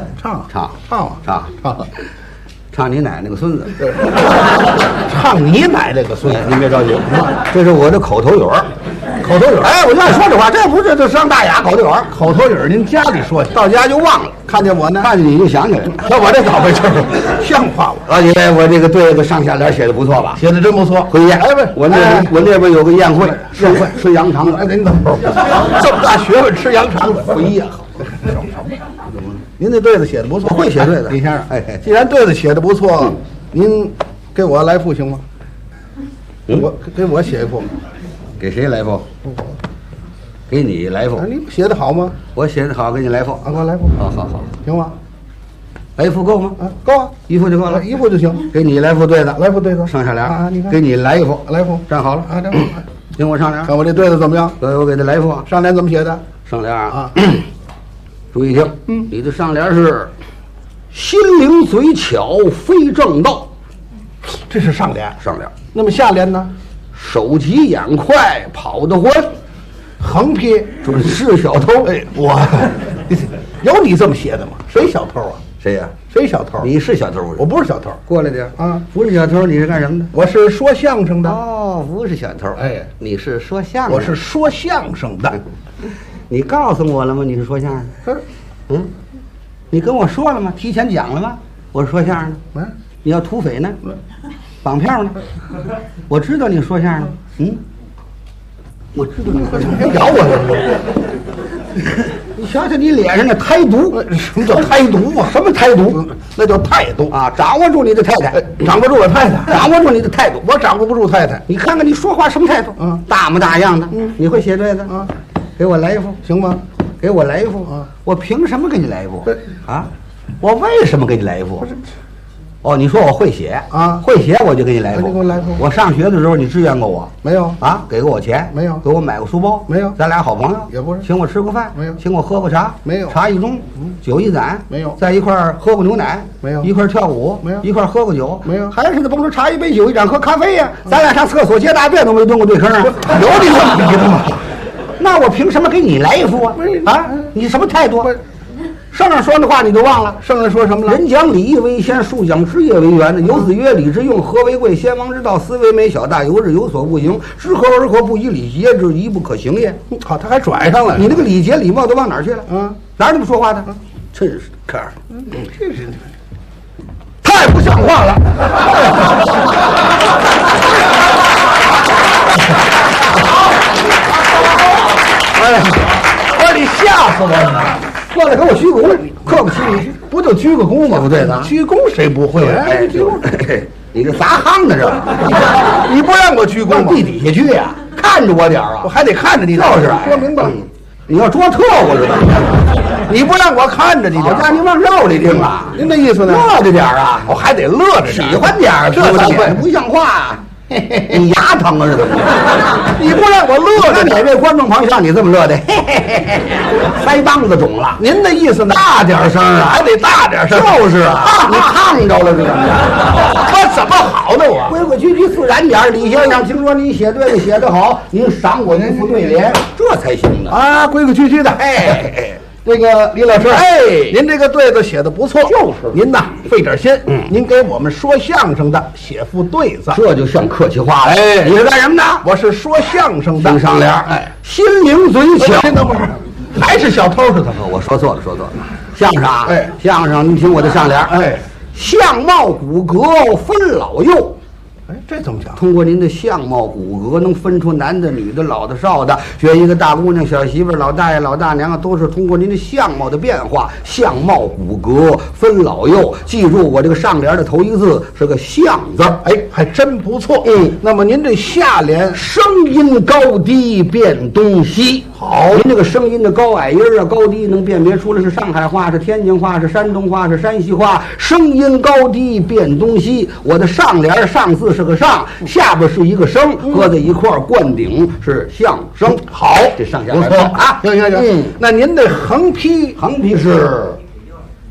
唱你奶奶个孙子， 唱你奶奶个孙子， 您别着急，这是我的口头语儿。 口头语儿， 哎，我就爱说这话，这不是这上大雅口头语儿。 口头语儿您家里说去， 到家就忘了。 看见我呢， 看见你就想起来了。 那我这倒霉劲儿，像话吗？ 而且我这个对子上下联写的不错吧？ 写的真不错。 回宴，哎不，我那边有个宴会，吃羊肠子。 哎，您等会儿，这么大学问吃羊肠子，回宴好。您这对子写的不错， 会写对子， 李先生。 哎， 既然对子写的不错，您给我来副行吗？给我写一副。 给谁来副？给你来副。 你写的好吗？ 我写的好，给你来副。 啊，给我来副。 好， 行吗？ 来副够吗？ 啊，够啊， 一副就够了， 一副就行。 给你来副对子， 来副对子， 上下联啊，你看， 给你来一副， 来副， 站好了啊，站好了， 听我上联。 看我这对子怎么样？ 我给他来副。 上联怎么写的？ 上联啊，注意听，你的上联是心灵嘴巧非正道， 这是上联。 上联。 那么下联呢？ 手疾眼快跑得欢， 横批准是小偷。 哎，我有你这么写的吗？谁小偷啊？ 谁呀？ 谁小偷？ 你是小偷？ 我不是小偷。 过来点啊！ 不是小偷，你是干什么的？ 我是说相声的。 哦，不是小偷。 哎， 你是说相声？ 我是说相声的。 你告诉我了吗？你是说相声的？嗯，你跟我说了吗？提前讲了吗？我是说相声的。 嗯， 你要土匪呢？绑票呢？我知道你说相声的。嗯，我知道你说相声。 咬我了！ 你想想你脸上的胎毒， 什么叫胎毒啊？ 什么胎毒？ 那叫态度啊！掌握住你的太太， 掌握住我太太， 掌握住你的态度。 我掌握不住太太。 你看看你说话什么态度？大模大样的。你会写对子啊？ 给我来一副行吗？ 给我来一副啊！我凭什么给你来一副？啊！我为什么给你来一副？哦，你说我会写啊？ 会写我就给你来一副。 你给我来一副。 我上学的时候你支援过我没有？ 啊？给过我钱没有？ 给我买过书包没有？ 咱俩好朋友也不是？ 请我吃过饭没有？ 请我喝过茶没有？ 茶一盅，酒一盏没有？ 在一块儿喝过牛奶没有？ 一块儿跳舞没有？ 一块儿喝过酒没有？ 还是得甭说茶一杯酒一盏喝咖啡呀？咱俩上厕所接大便都没蹲过对坑啊？有你这么比的吗？那我凭什么给你来一副啊？啊，你什么态度？圣上说的话你都忘了？ 圣上说什么了？ 人讲礼义为先，树讲枝叶为源的。有子曰：“礼之用，和为贵。先王之道，斯为美。小大有日有所不行，知和而和，不以礼节之，宜不可行也。” 好，他还拽上了。 你那个礼节礼貌都往哪儿去了？哪儿那么说话的？真是看着， 这是太不像话了。 哎，我说你吓死我了！ 过来给我鞠个躬，客不起礼， 不就鞠个躬吗？ 不对的， 鞠躬谁不会？ 哎，鞠躬，你这砸夯的这， 你不让我鞠躬吗？ 地底下鞠呀，看着我点啊， 我还得看着你。 就是说明白了， 你要捉特务似的， 你不让我看着你， 好家伙，你往肉里听啊！ 您的意思呢？ 乐着点啊， 我还得乐着， 喜欢点儿， 这才会不像话。你牙疼啊？是怎么？ 你不让我乐着， 哪位观众朋友像你这么乐的？腮帮子肿了。 您的意思呢？ 大点声啊， 还得大点声。 就是啊，你烫着了是怎么着？ 我怎么好的我？ 规规矩矩自然点。李先生，听说你写对了，写得好，您赏我一副对联，这才行呢。 啊，规规矩矩的。 哎。 那个李老师， 哎， 您这个对子写的不错， 就是您呐费点心，您给我们说相声的写副对子， 这就像客气话了。 哎， 你是干什么的？ 我是说相声的。 听上联， 哎， 心灵嘴巧。 那不是，还是小偷似的。 我说错了，说错了。相声啊， 哎， 相声，你听我的上联， 哎， 相貌骨骼分老幼。 哎，这怎么讲？ 通过您的相貌骨骼，能分出男的、女的、老的、少的。学一个大姑娘、小媳妇、老大爷、老大娘，都是通过您的相貌的变化，相貌骨骼分老幼。记住，我这个上联的头一个字是个“相”字， 哎，还真不错。那么您这下联声音高低辨东西。好，您这个声音的高矮音啊、高低能辨别出来是上海话、是天津话、是山东话、是山西话。声音高低辨东西。我的上联上字是个上，下边是一个声，搁在一块儿灌顶是相声。好，这上下不错啊，行。那您的横批是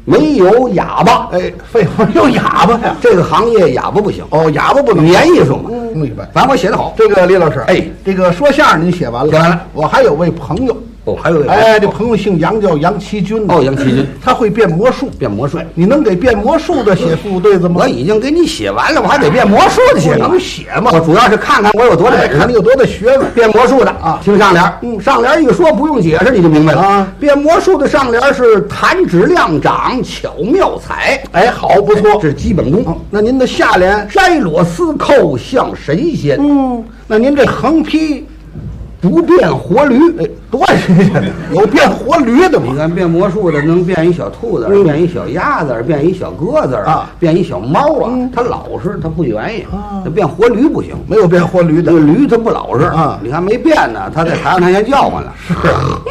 没有哑巴。 哎，废话，有哑巴呀？ 这个行业哑巴不行。 哦，哑巴不能。 语言艺术嘛。 明白。 反正我写得好。 这个李老师， 哎， 这个说相声您写完了， 写完了。 我还有位朋友。 哦，还有位哎，这朋友姓杨，叫杨奇军。 哦，杨奇军， 他会变魔术。 变魔术， 你能给变魔术的写副对子吗？ 我已经给你写完了，我还得变魔术的写呢。 你写嘛， 我主要是看看我有多大本事， 看你有多大学问。 变魔术的啊，听上联，上联一说不用解释你就明白了啊。变魔术的上联是弹指亮掌，巧妙采。 哎，好，不错， 这是基本功。 那您的下联摘螺丝扣像神仙。 那您这横批。 不变活驴， 哎，多新鲜！有变活驴的吗？ 你看变魔术的能变一小兔子，变一小鸭子，变一小鸽子啊，变一小猫啊。他老实，他不愿意。他变活驴不行， 没有变活驴的。 这驴他不老实啊。你看没变呢，他在台上他先叫唤了。 是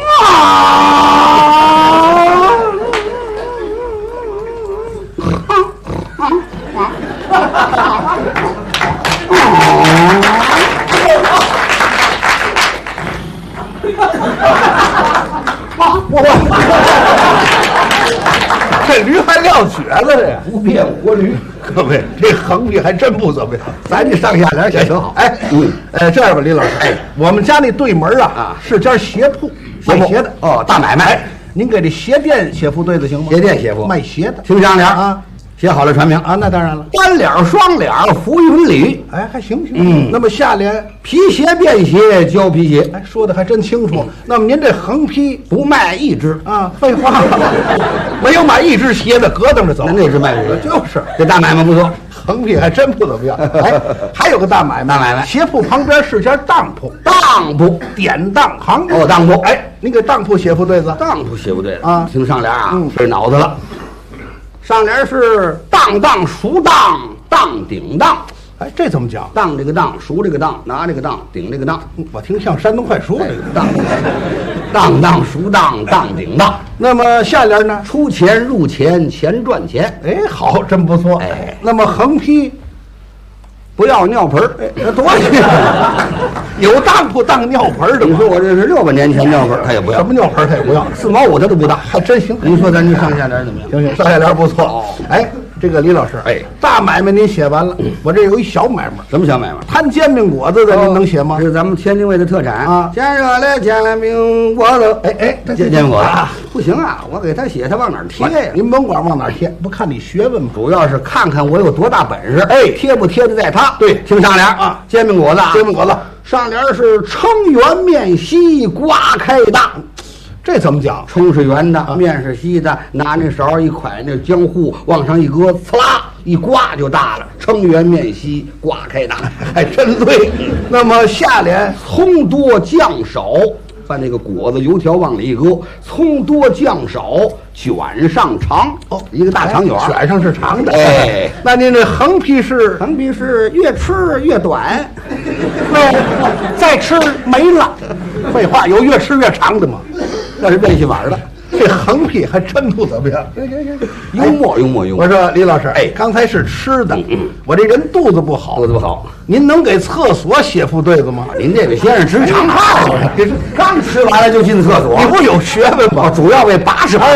这驴还撂蹶子了呀！ 不变活驴， 各位，这横批还真不怎么样。 咱这上下联写挺好。 哎，这样吧，李老师，哎，我们家那对门啊是家鞋铺，卖鞋的。 哦，大买卖。 您给这鞋店写副对子行吗？ 鞋店写副， 卖鞋的。 听上联啊，写好了传名啊，那当然了。 单脸双脸浮云里， 哎，还行行。那么下联皮鞋便鞋交皮鞋， 哎，说的还真清楚。那么您这横批不卖一只啊？废话，没有买一只鞋的咯噔着走， 那只卖不就是这大买卖不错， 横批还真不怎么样。哎，还有个大买卖，鞋铺旁边是家当铺， 当铺典当行。 哦，当铺， 哎，您给当铺写副对子， 当铺写不对啊。 听上联啊，费脑子了。上联是当当熟当当顶当， 哎，这怎么讲？ 当这个当，熟这个当，拿这个当，顶这个当。 我听像山东快书这个当，当当熟当当顶当。 那么下联呢？ 出钱入钱，钱赚钱。 哎，好，真不错。 哎， 那么横批不要尿盆儿， 那多新有当铺当尿盆的。 你说我这是600年前尿盆，他也不要。 什么尿盆他也不要 ，4毛5他都不当， 还真行。 您说咱这上下联怎么样？ 行，上下联不错。哎，这个李老师， 哎， 大买卖您写完了，我这有一小买卖。 什么小买卖？ 摊煎饼果子的，您能写吗？ 这是咱们天津卫的特产啊，煎热了煎饼果子。哎，煎饼果子不行啊，我给他写，他往哪儿贴呀？ 您甭管往哪儿贴，不看你学问吗？ 主要是看看我有多大本事。 哎， 贴不贴的在他。 对， 听上联啊，煎饼果子， 煎饼果子。 上联是称圆面稀，瓜开大。 这怎么讲？ 称是圆的，面是稀的，拿那勺一蒯那浆糊往上一搁，呲啦一刮就大了。称圆面稀，瓜开大， 还真对。那么下联葱多酱少，把那个果子油条往里一搁，葱多酱少，卷上长。哦，一个大长卷， 卷上是长的。 哎， 那您这横批是？ 横批是越吃越短， 再吃没了。废话，有越吃越长的吗？ 那是变戏法的。 这横批还真不怎么样。 幽默。 我说李老师，哎，刚才是吃的，我这人肚子不好，您能给厕所写副对子吗？ 您这个先生直肠泡，刚吃完了就进厕所， 你不有学问吗？ 主要为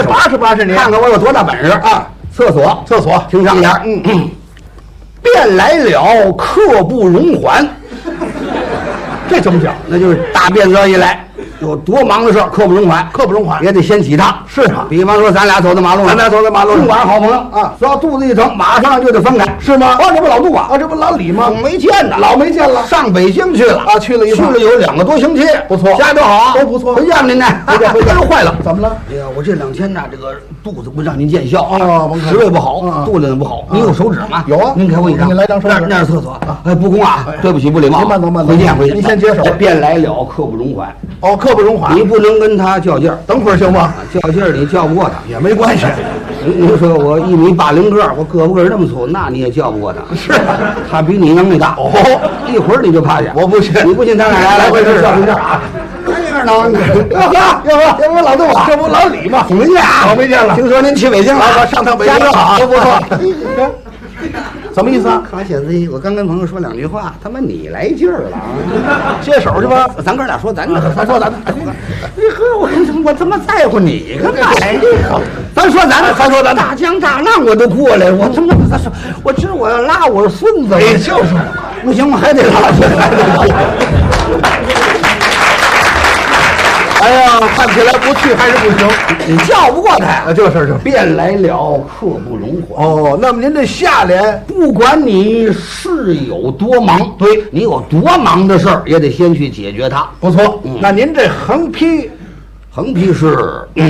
80年，看看我有多大本事啊！厕所，听上联，便来了，刻不容缓。 这怎么讲？ 那就是大便子一来。有多忙的事儿，刻不容缓，也得先起他。 是啊， 比方说咱俩走在马路上，甭管好朋友啊，只要肚子一疼，马上就得分开， 是吗？ 哦，这不老杜啊， 这不老李吗？ 没见呢， 老没见了， 上北京去了啊，去了有 2个多星期， 不错， 家都好， 都不错。 回见您呢， 回见， 坏了， 怎么了？ 哎呀，我这2天呢，这个肚子不让您见笑啊， 食胃不好，肚子也不好。您有手指吗？ 有啊， 您给我一张， 您来张手指。 那是厕所啊，哎，不公啊，对不起，不礼貌。 您慢走， 回见。 您先接手。 便来了，刻不容缓。 哦，刻不容缓， 你不能跟他较劲儿， 等会儿行吗？ 较劲儿你较不过他也没关系。 您说我1米80个，我胳膊根那么粗，那你也较不过他。 是， 他比你能力大。 哦， 一会儿你就趴下。 我不信， 你不信咱俩来回试试啊！ 这样呢？要不老杜啊？ 这不老李吗？ 没见啊， 老没见了。 听说您去北京了， 上趟北京好，都不错。 什么意思啊？ 卡写字一，我刚跟朋友说2句话，他妈你来劲儿了啊！ 接手去吧， 咱哥俩说咱的，咱说咱的。你呵，我他妈在乎你干嘛呀？咱说咱的，咱说咱大江大浪我都过来，我他妈咱说，我知我要拉我孙子， 就是不行，我还得拉去，还得拉。 哎呀，看起来不去还是不行， 你叫不过他， 就是便来了，刻不容缓。 哦，那么您这下联， 不管你事有多忙， 对你有多忙的事儿，也得先去解决它。 不错，那您这横批是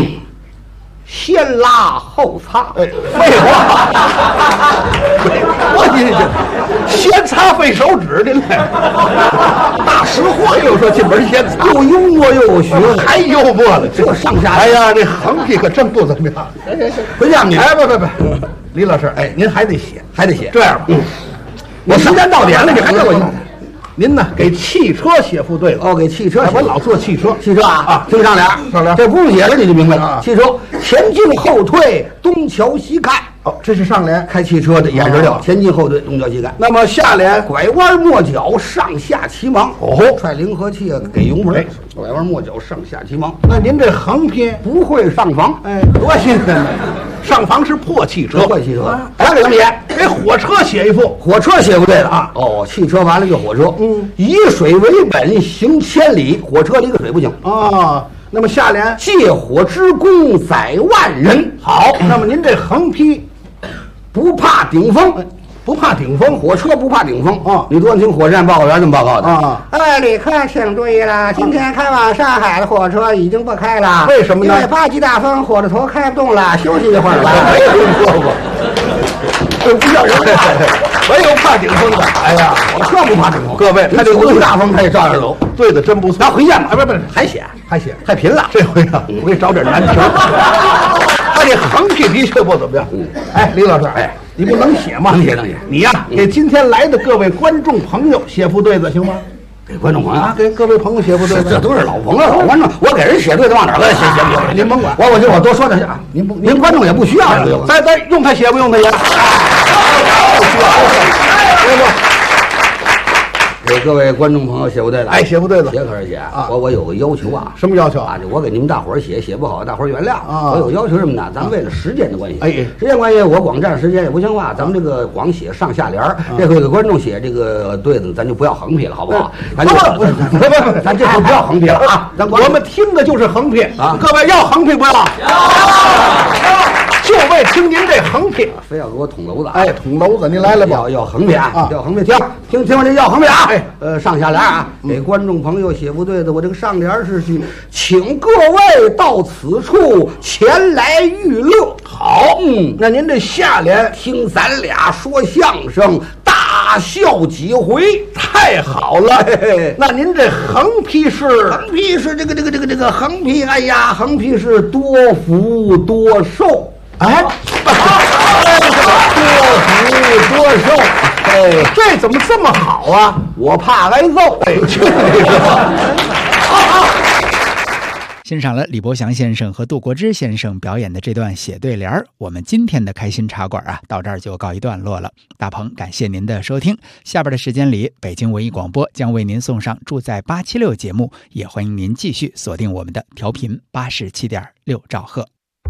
先拉后擦。 哎，废话，我先擦费手指，您来，大实话又说进门先擦， 又幽默又有学问， 还幽默了， 这上下。 哎呀，这横批可真不怎么样。 回家你哎不，李老师，哎，您还得写。 这样吧， 我时间到点了，你还给我。您呢？给汽车写副对子。 哦，给汽车写。 我老做汽车啊！听上联，这不用写了你就明白了。汽车前进后退，东瞧西看。 哦，这是上联， 开汽车的眼神了，前进后退，东瞧西看。 那么下联， 拐弯抹角，上下齐忙。 哦， 踹离合器给油门，拐弯抹角，上下齐忙。 那您这横批不会上防， 哎，多新鲜！上防是破汽车， 破汽车。还给他们写， 给火车写一副， 火车写不对了啊！哦，汽车完了就火车。以水为本，行千里。火车离个水不行啊。那么下联， 借火之功，载万人。 好，那么您这横批， 不怕顶风。 不怕顶风， 火车不怕顶风啊！ 你多听火车站报告员这么报告的啊？ 旅客请注意了，今天开往上海的火车已经不开了。 为什么呢？ 因为8级大风，火车头开不动了，休息一会儿吧。 没听说过， 这不叫人话， 没有怕顶风的。 哎呀，火车不怕顶风。 各位， 他这5级大风他也照样走， 对的真不错。 那回见吧， 不是， 还写， 太贫了。这回啊，我给你找点难题。他这横批的确不怎么样。哎，李老师， 哎。 你不能写吗？ 能写。 你呀，给今天来的各位观众朋友写副对子行吗？ 给观众朋友啊，给各位朋友写副对子， 这都是老朋友、老观众。我给人写对子，往哪儿写？ 您甭管， 我多说点啊。您观众也不需要这个。 咱用他写不用他写？不需要。 给各位观众朋友写副对子， 哎，写副对子， 写可是写啊。我有个要求啊。 什么要求啊？我给你们大伙儿写不好，大伙儿原谅啊。 我有要求什么呢？咱为了时间的关系， 哎， 时间关系，我光占时间也不像话。咱们这个光写上下联，这回给观众写这个对子，咱就不要横批了，好不好？咱这回不要横批了啊！ 我们听的就是横批啊。 各位要横批不要？就为听您这横批， 非要给我捅娄子。 哎，捅娄子，您来了吧？ 要横批啊！要横批，听我这要横批啊！上下联啊，给观众朋友写副对子。我这个上联是请各位到此处前来娱乐。 好，那您这下联听咱俩说相声，大笑几回， 太好了。那您这横批是？ 横批是这个横批，哎呀，横批是多福多寿。 哎，多福多寿，哎，这怎么这么好啊？ 我怕挨揍。 哎， 欣赏了李伯祥先生和杜国之先生表演的这段写对联，我们今天的开心茶馆啊，到这儿就告一段落了。大鹏，感谢您的收听。下边的时间里，北京文艺广播将为您送上住在876节目，也欢迎您继续锁定我们的调频87.6兆赫。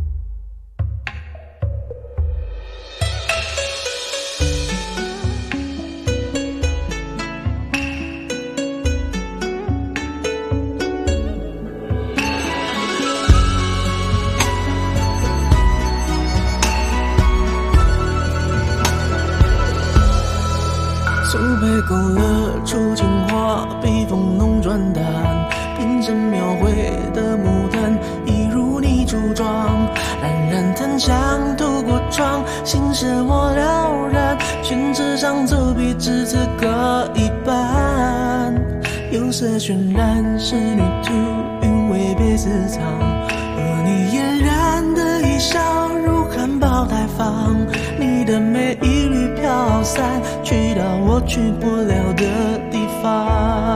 苏北勾勒出情画，笔锋浓转淡，变成描绘的牡丹，一如你梳妆，冉冉檀香透过窗，心事我了然，宣纸上走笔至此各一半，有色渲染仕女图，韵味别私藏，和你嫣然的一笑如含苞待放，你的美一缕飘散，去到我去不了的地方。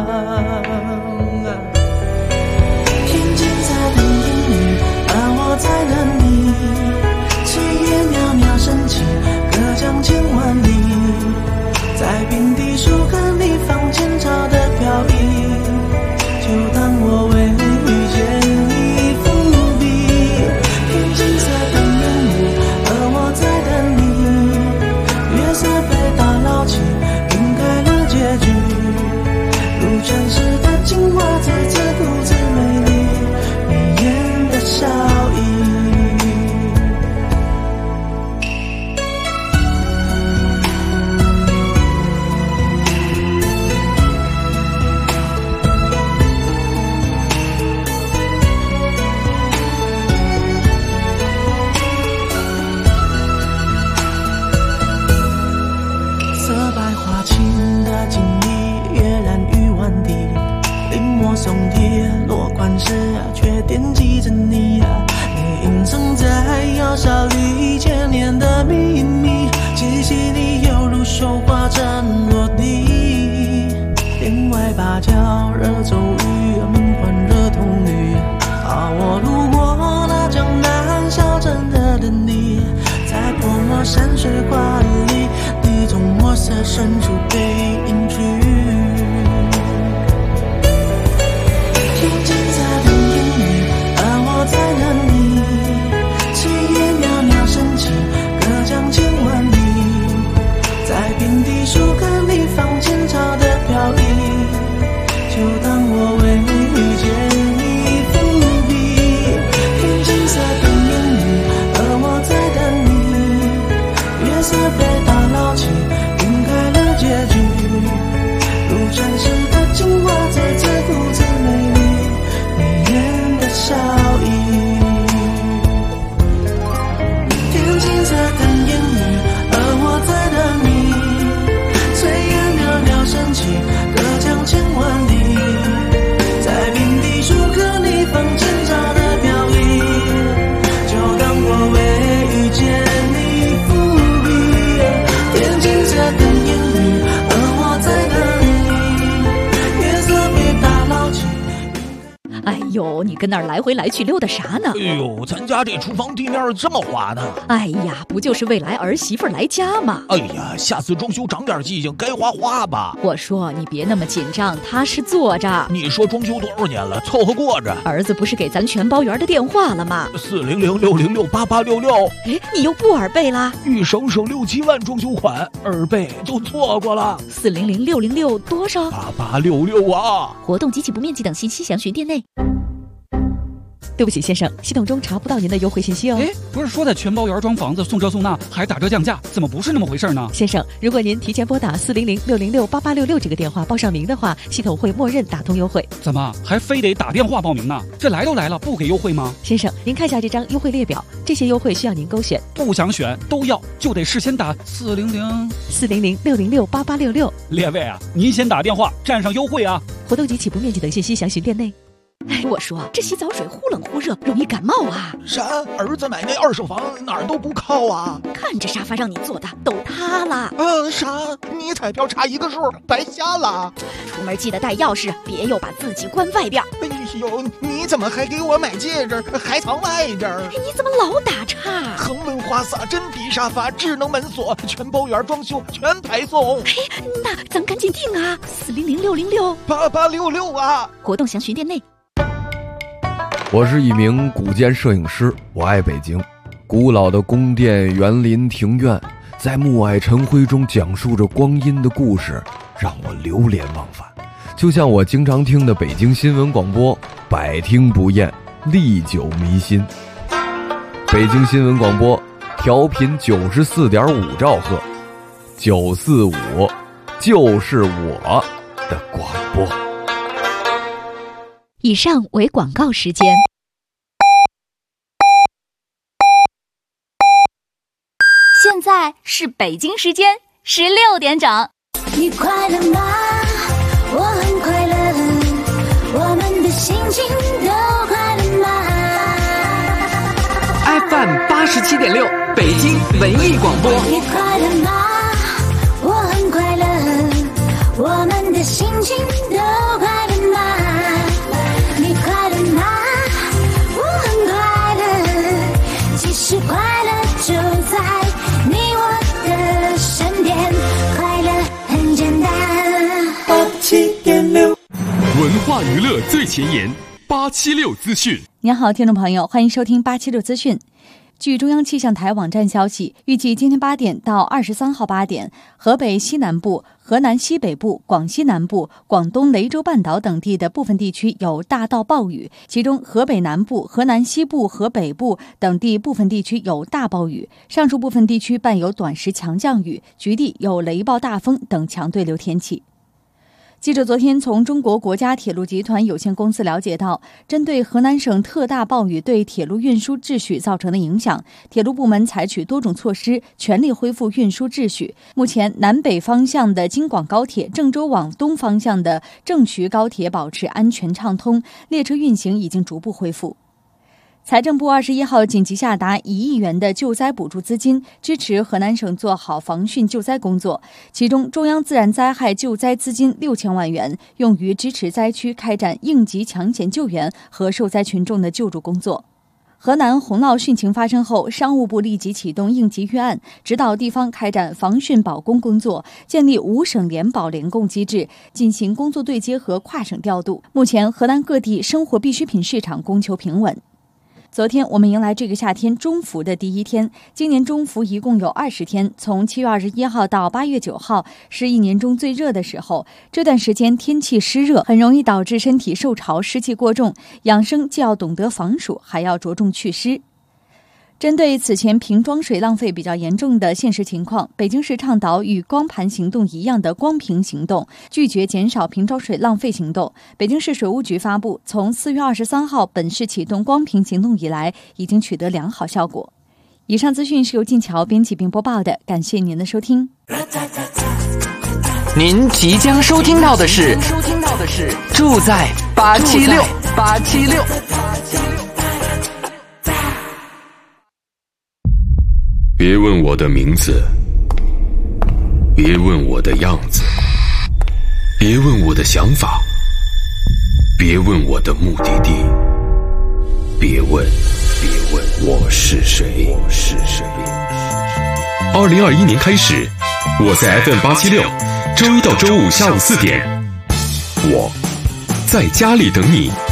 天间在等烟雨，而我在等你，炊烟袅袅升起，隔江千万里。 惦记着你，你隐藏在窑烧里千年的秘密，气息里犹如绣花针落地。天外芭蕉惹骤雨，门环惹铜绿。我路过那江南小镇的等你，在泼墨山水画里，你从墨色深处被隐去。听金色的言语，而我在等你。炊烟袅袅升起，隔江千万里，在遍地树根里放前朝的飘逸，就当我为遇见你。月色被打捞起，晕开了结局，如传世的精华再次独自美丽，迷人的笑意。天青色的烟雨，而我在等你。炊烟袅袅升起，隔江千万里，在遍地树根里放前朝的飘逸，就当我为遇见你。 哎呦，你跟那儿来回来去溜达啥呢？ 哎呦，咱家这厨房地面这么滑呢。 哎呀，不就是未来儿媳妇来家吗？ 哎呀，下次装修长点记性，该画画吧。 我说你别那么紧张，他是坐着。 你说装修多少年了，凑合过着。 儿子不是给咱全包园的电话了吗 ？400-606-8866。 哎，你又不耳背啦？ 欲省省6-7万装修款，耳背就错过了。 400-606多少 ？8866啊！ 活动及其不面积等信息详询店内。对不起，先生，系统中查不到您的优惠信息哦。 哎，不是说在全包园装房子送这送那，还打折降价，怎么不是那么回事呢？ 先生，如果您提前拨打400-606-8866这个电话报上名的话，系统会默认打通优惠。 怎么还非得打电话报名呢？这来都来了，不给优惠吗？ 先生，您看下这张优惠列表，这些优惠需要您勾选。 不想选都要，就得事先打 400-606-8866。 列位啊，您先打电话占上优惠啊！ 活动及起步面积等信息详询店内。哎，我说这洗澡水忽冷忽热，容易感冒啊！ 啥？儿子买那二手房哪儿都不靠啊！ 看这沙发让你坐的都塌了。 啥？你彩票差一个数，白瞎了。 出门记得带钥匙，别又把自己关外边。 哎呦，你怎么还给我买戒指，还藏外边？ 你怎么老打岔？ 恒温花洒、真皮沙发、智能门锁，全包园装修，全排送。 哎，那咱赶紧订啊！400-606-8866 啊！ 活动详询店内。 我是一名古建摄影师，我爱北京。古老的宫殿、园林、庭院，在暮霭晨辉中讲述着光阴的故事，让我流连忘返。就像我经常听的北京新闻广播，百听不厌，历久弥新。北京新闻广播调频94.5兆赫，945就是我的广播。 以上为广告时间。 现在是北京时间16点整。 你快乐吗？我很快乐，我们的心情都快乐吗 ？FM 87.6，北京文艺广播。 你快乐吗？我很快乐，我们的心情都快乐吗？你快乐吗？我很快乐，其实快乐就在你我的身边，快乐很简单。 87.6，文化娱乐最前沿，876资讯。 您好，听众朋友，欢迎收听876资讯。据中央气象台网站消息，预计今天8点到23号8点，河北西南部、河南西北部、广西南部、广东雷州半岛等地的部分地区有大到暴雨，其中河北南部、河南西部和北部等地部分地区有大暴雨，上述部分地区伴有短时强降雨，局地有雷暴大风等强对流天气。记者昨天从中国国家铁路集团有限公司了解到，针对河南省特大暴雨对铁路运输秩序造成的影响，铁路部门采取多种措施，全力恢复运输秩序。目前，南北方向的京广高铁、郑州往东方向的郑衢高铁保持安全畅通，列车运行已经逐步恢复。 财政部21号紧急下达1亿元的救灾补助资金，支持河南省做好防汛救灾工作。其中，中央自然灾害救灾资金6000万元，用于支持灾区开展应急抢险救援和受灾群众的救助工作。河南洪涝汛情发生后，商务部立即启动应急预案，指导地方开展防汛保供工作，建立5省联保联供机制，进行工作对接和跨省调度。目前，河南各地生活必需品市场供求平稳。昨天我们迎来这个夏天中伏的第一天，今年中伏一共有20天，从7月21号到8月9号是一年中最热的时候。这段时间天气湿热，很容易导致身体受潮，湿气过重，养生既要懂得防暑，还要着重祛湿。针对此前瓶装水浪费比较严重的现实情况，北京市倡导与光盘行动一样的光瓶行动，拒绝减少瓶装水浪费行动。北京市水务局发布，从4月23号本市启动光瓶行动以来，已经取得良好效果。以上资讯是由静桥编辑并播报的，感谢您的收听。 您即将收听到的是住在876。 别问我的名字，别问我的样子，别问我的想法，别问我的目的地，别问我是谁。2021年开始，我在 FM876，周一到周五下午4点，我在家里等你。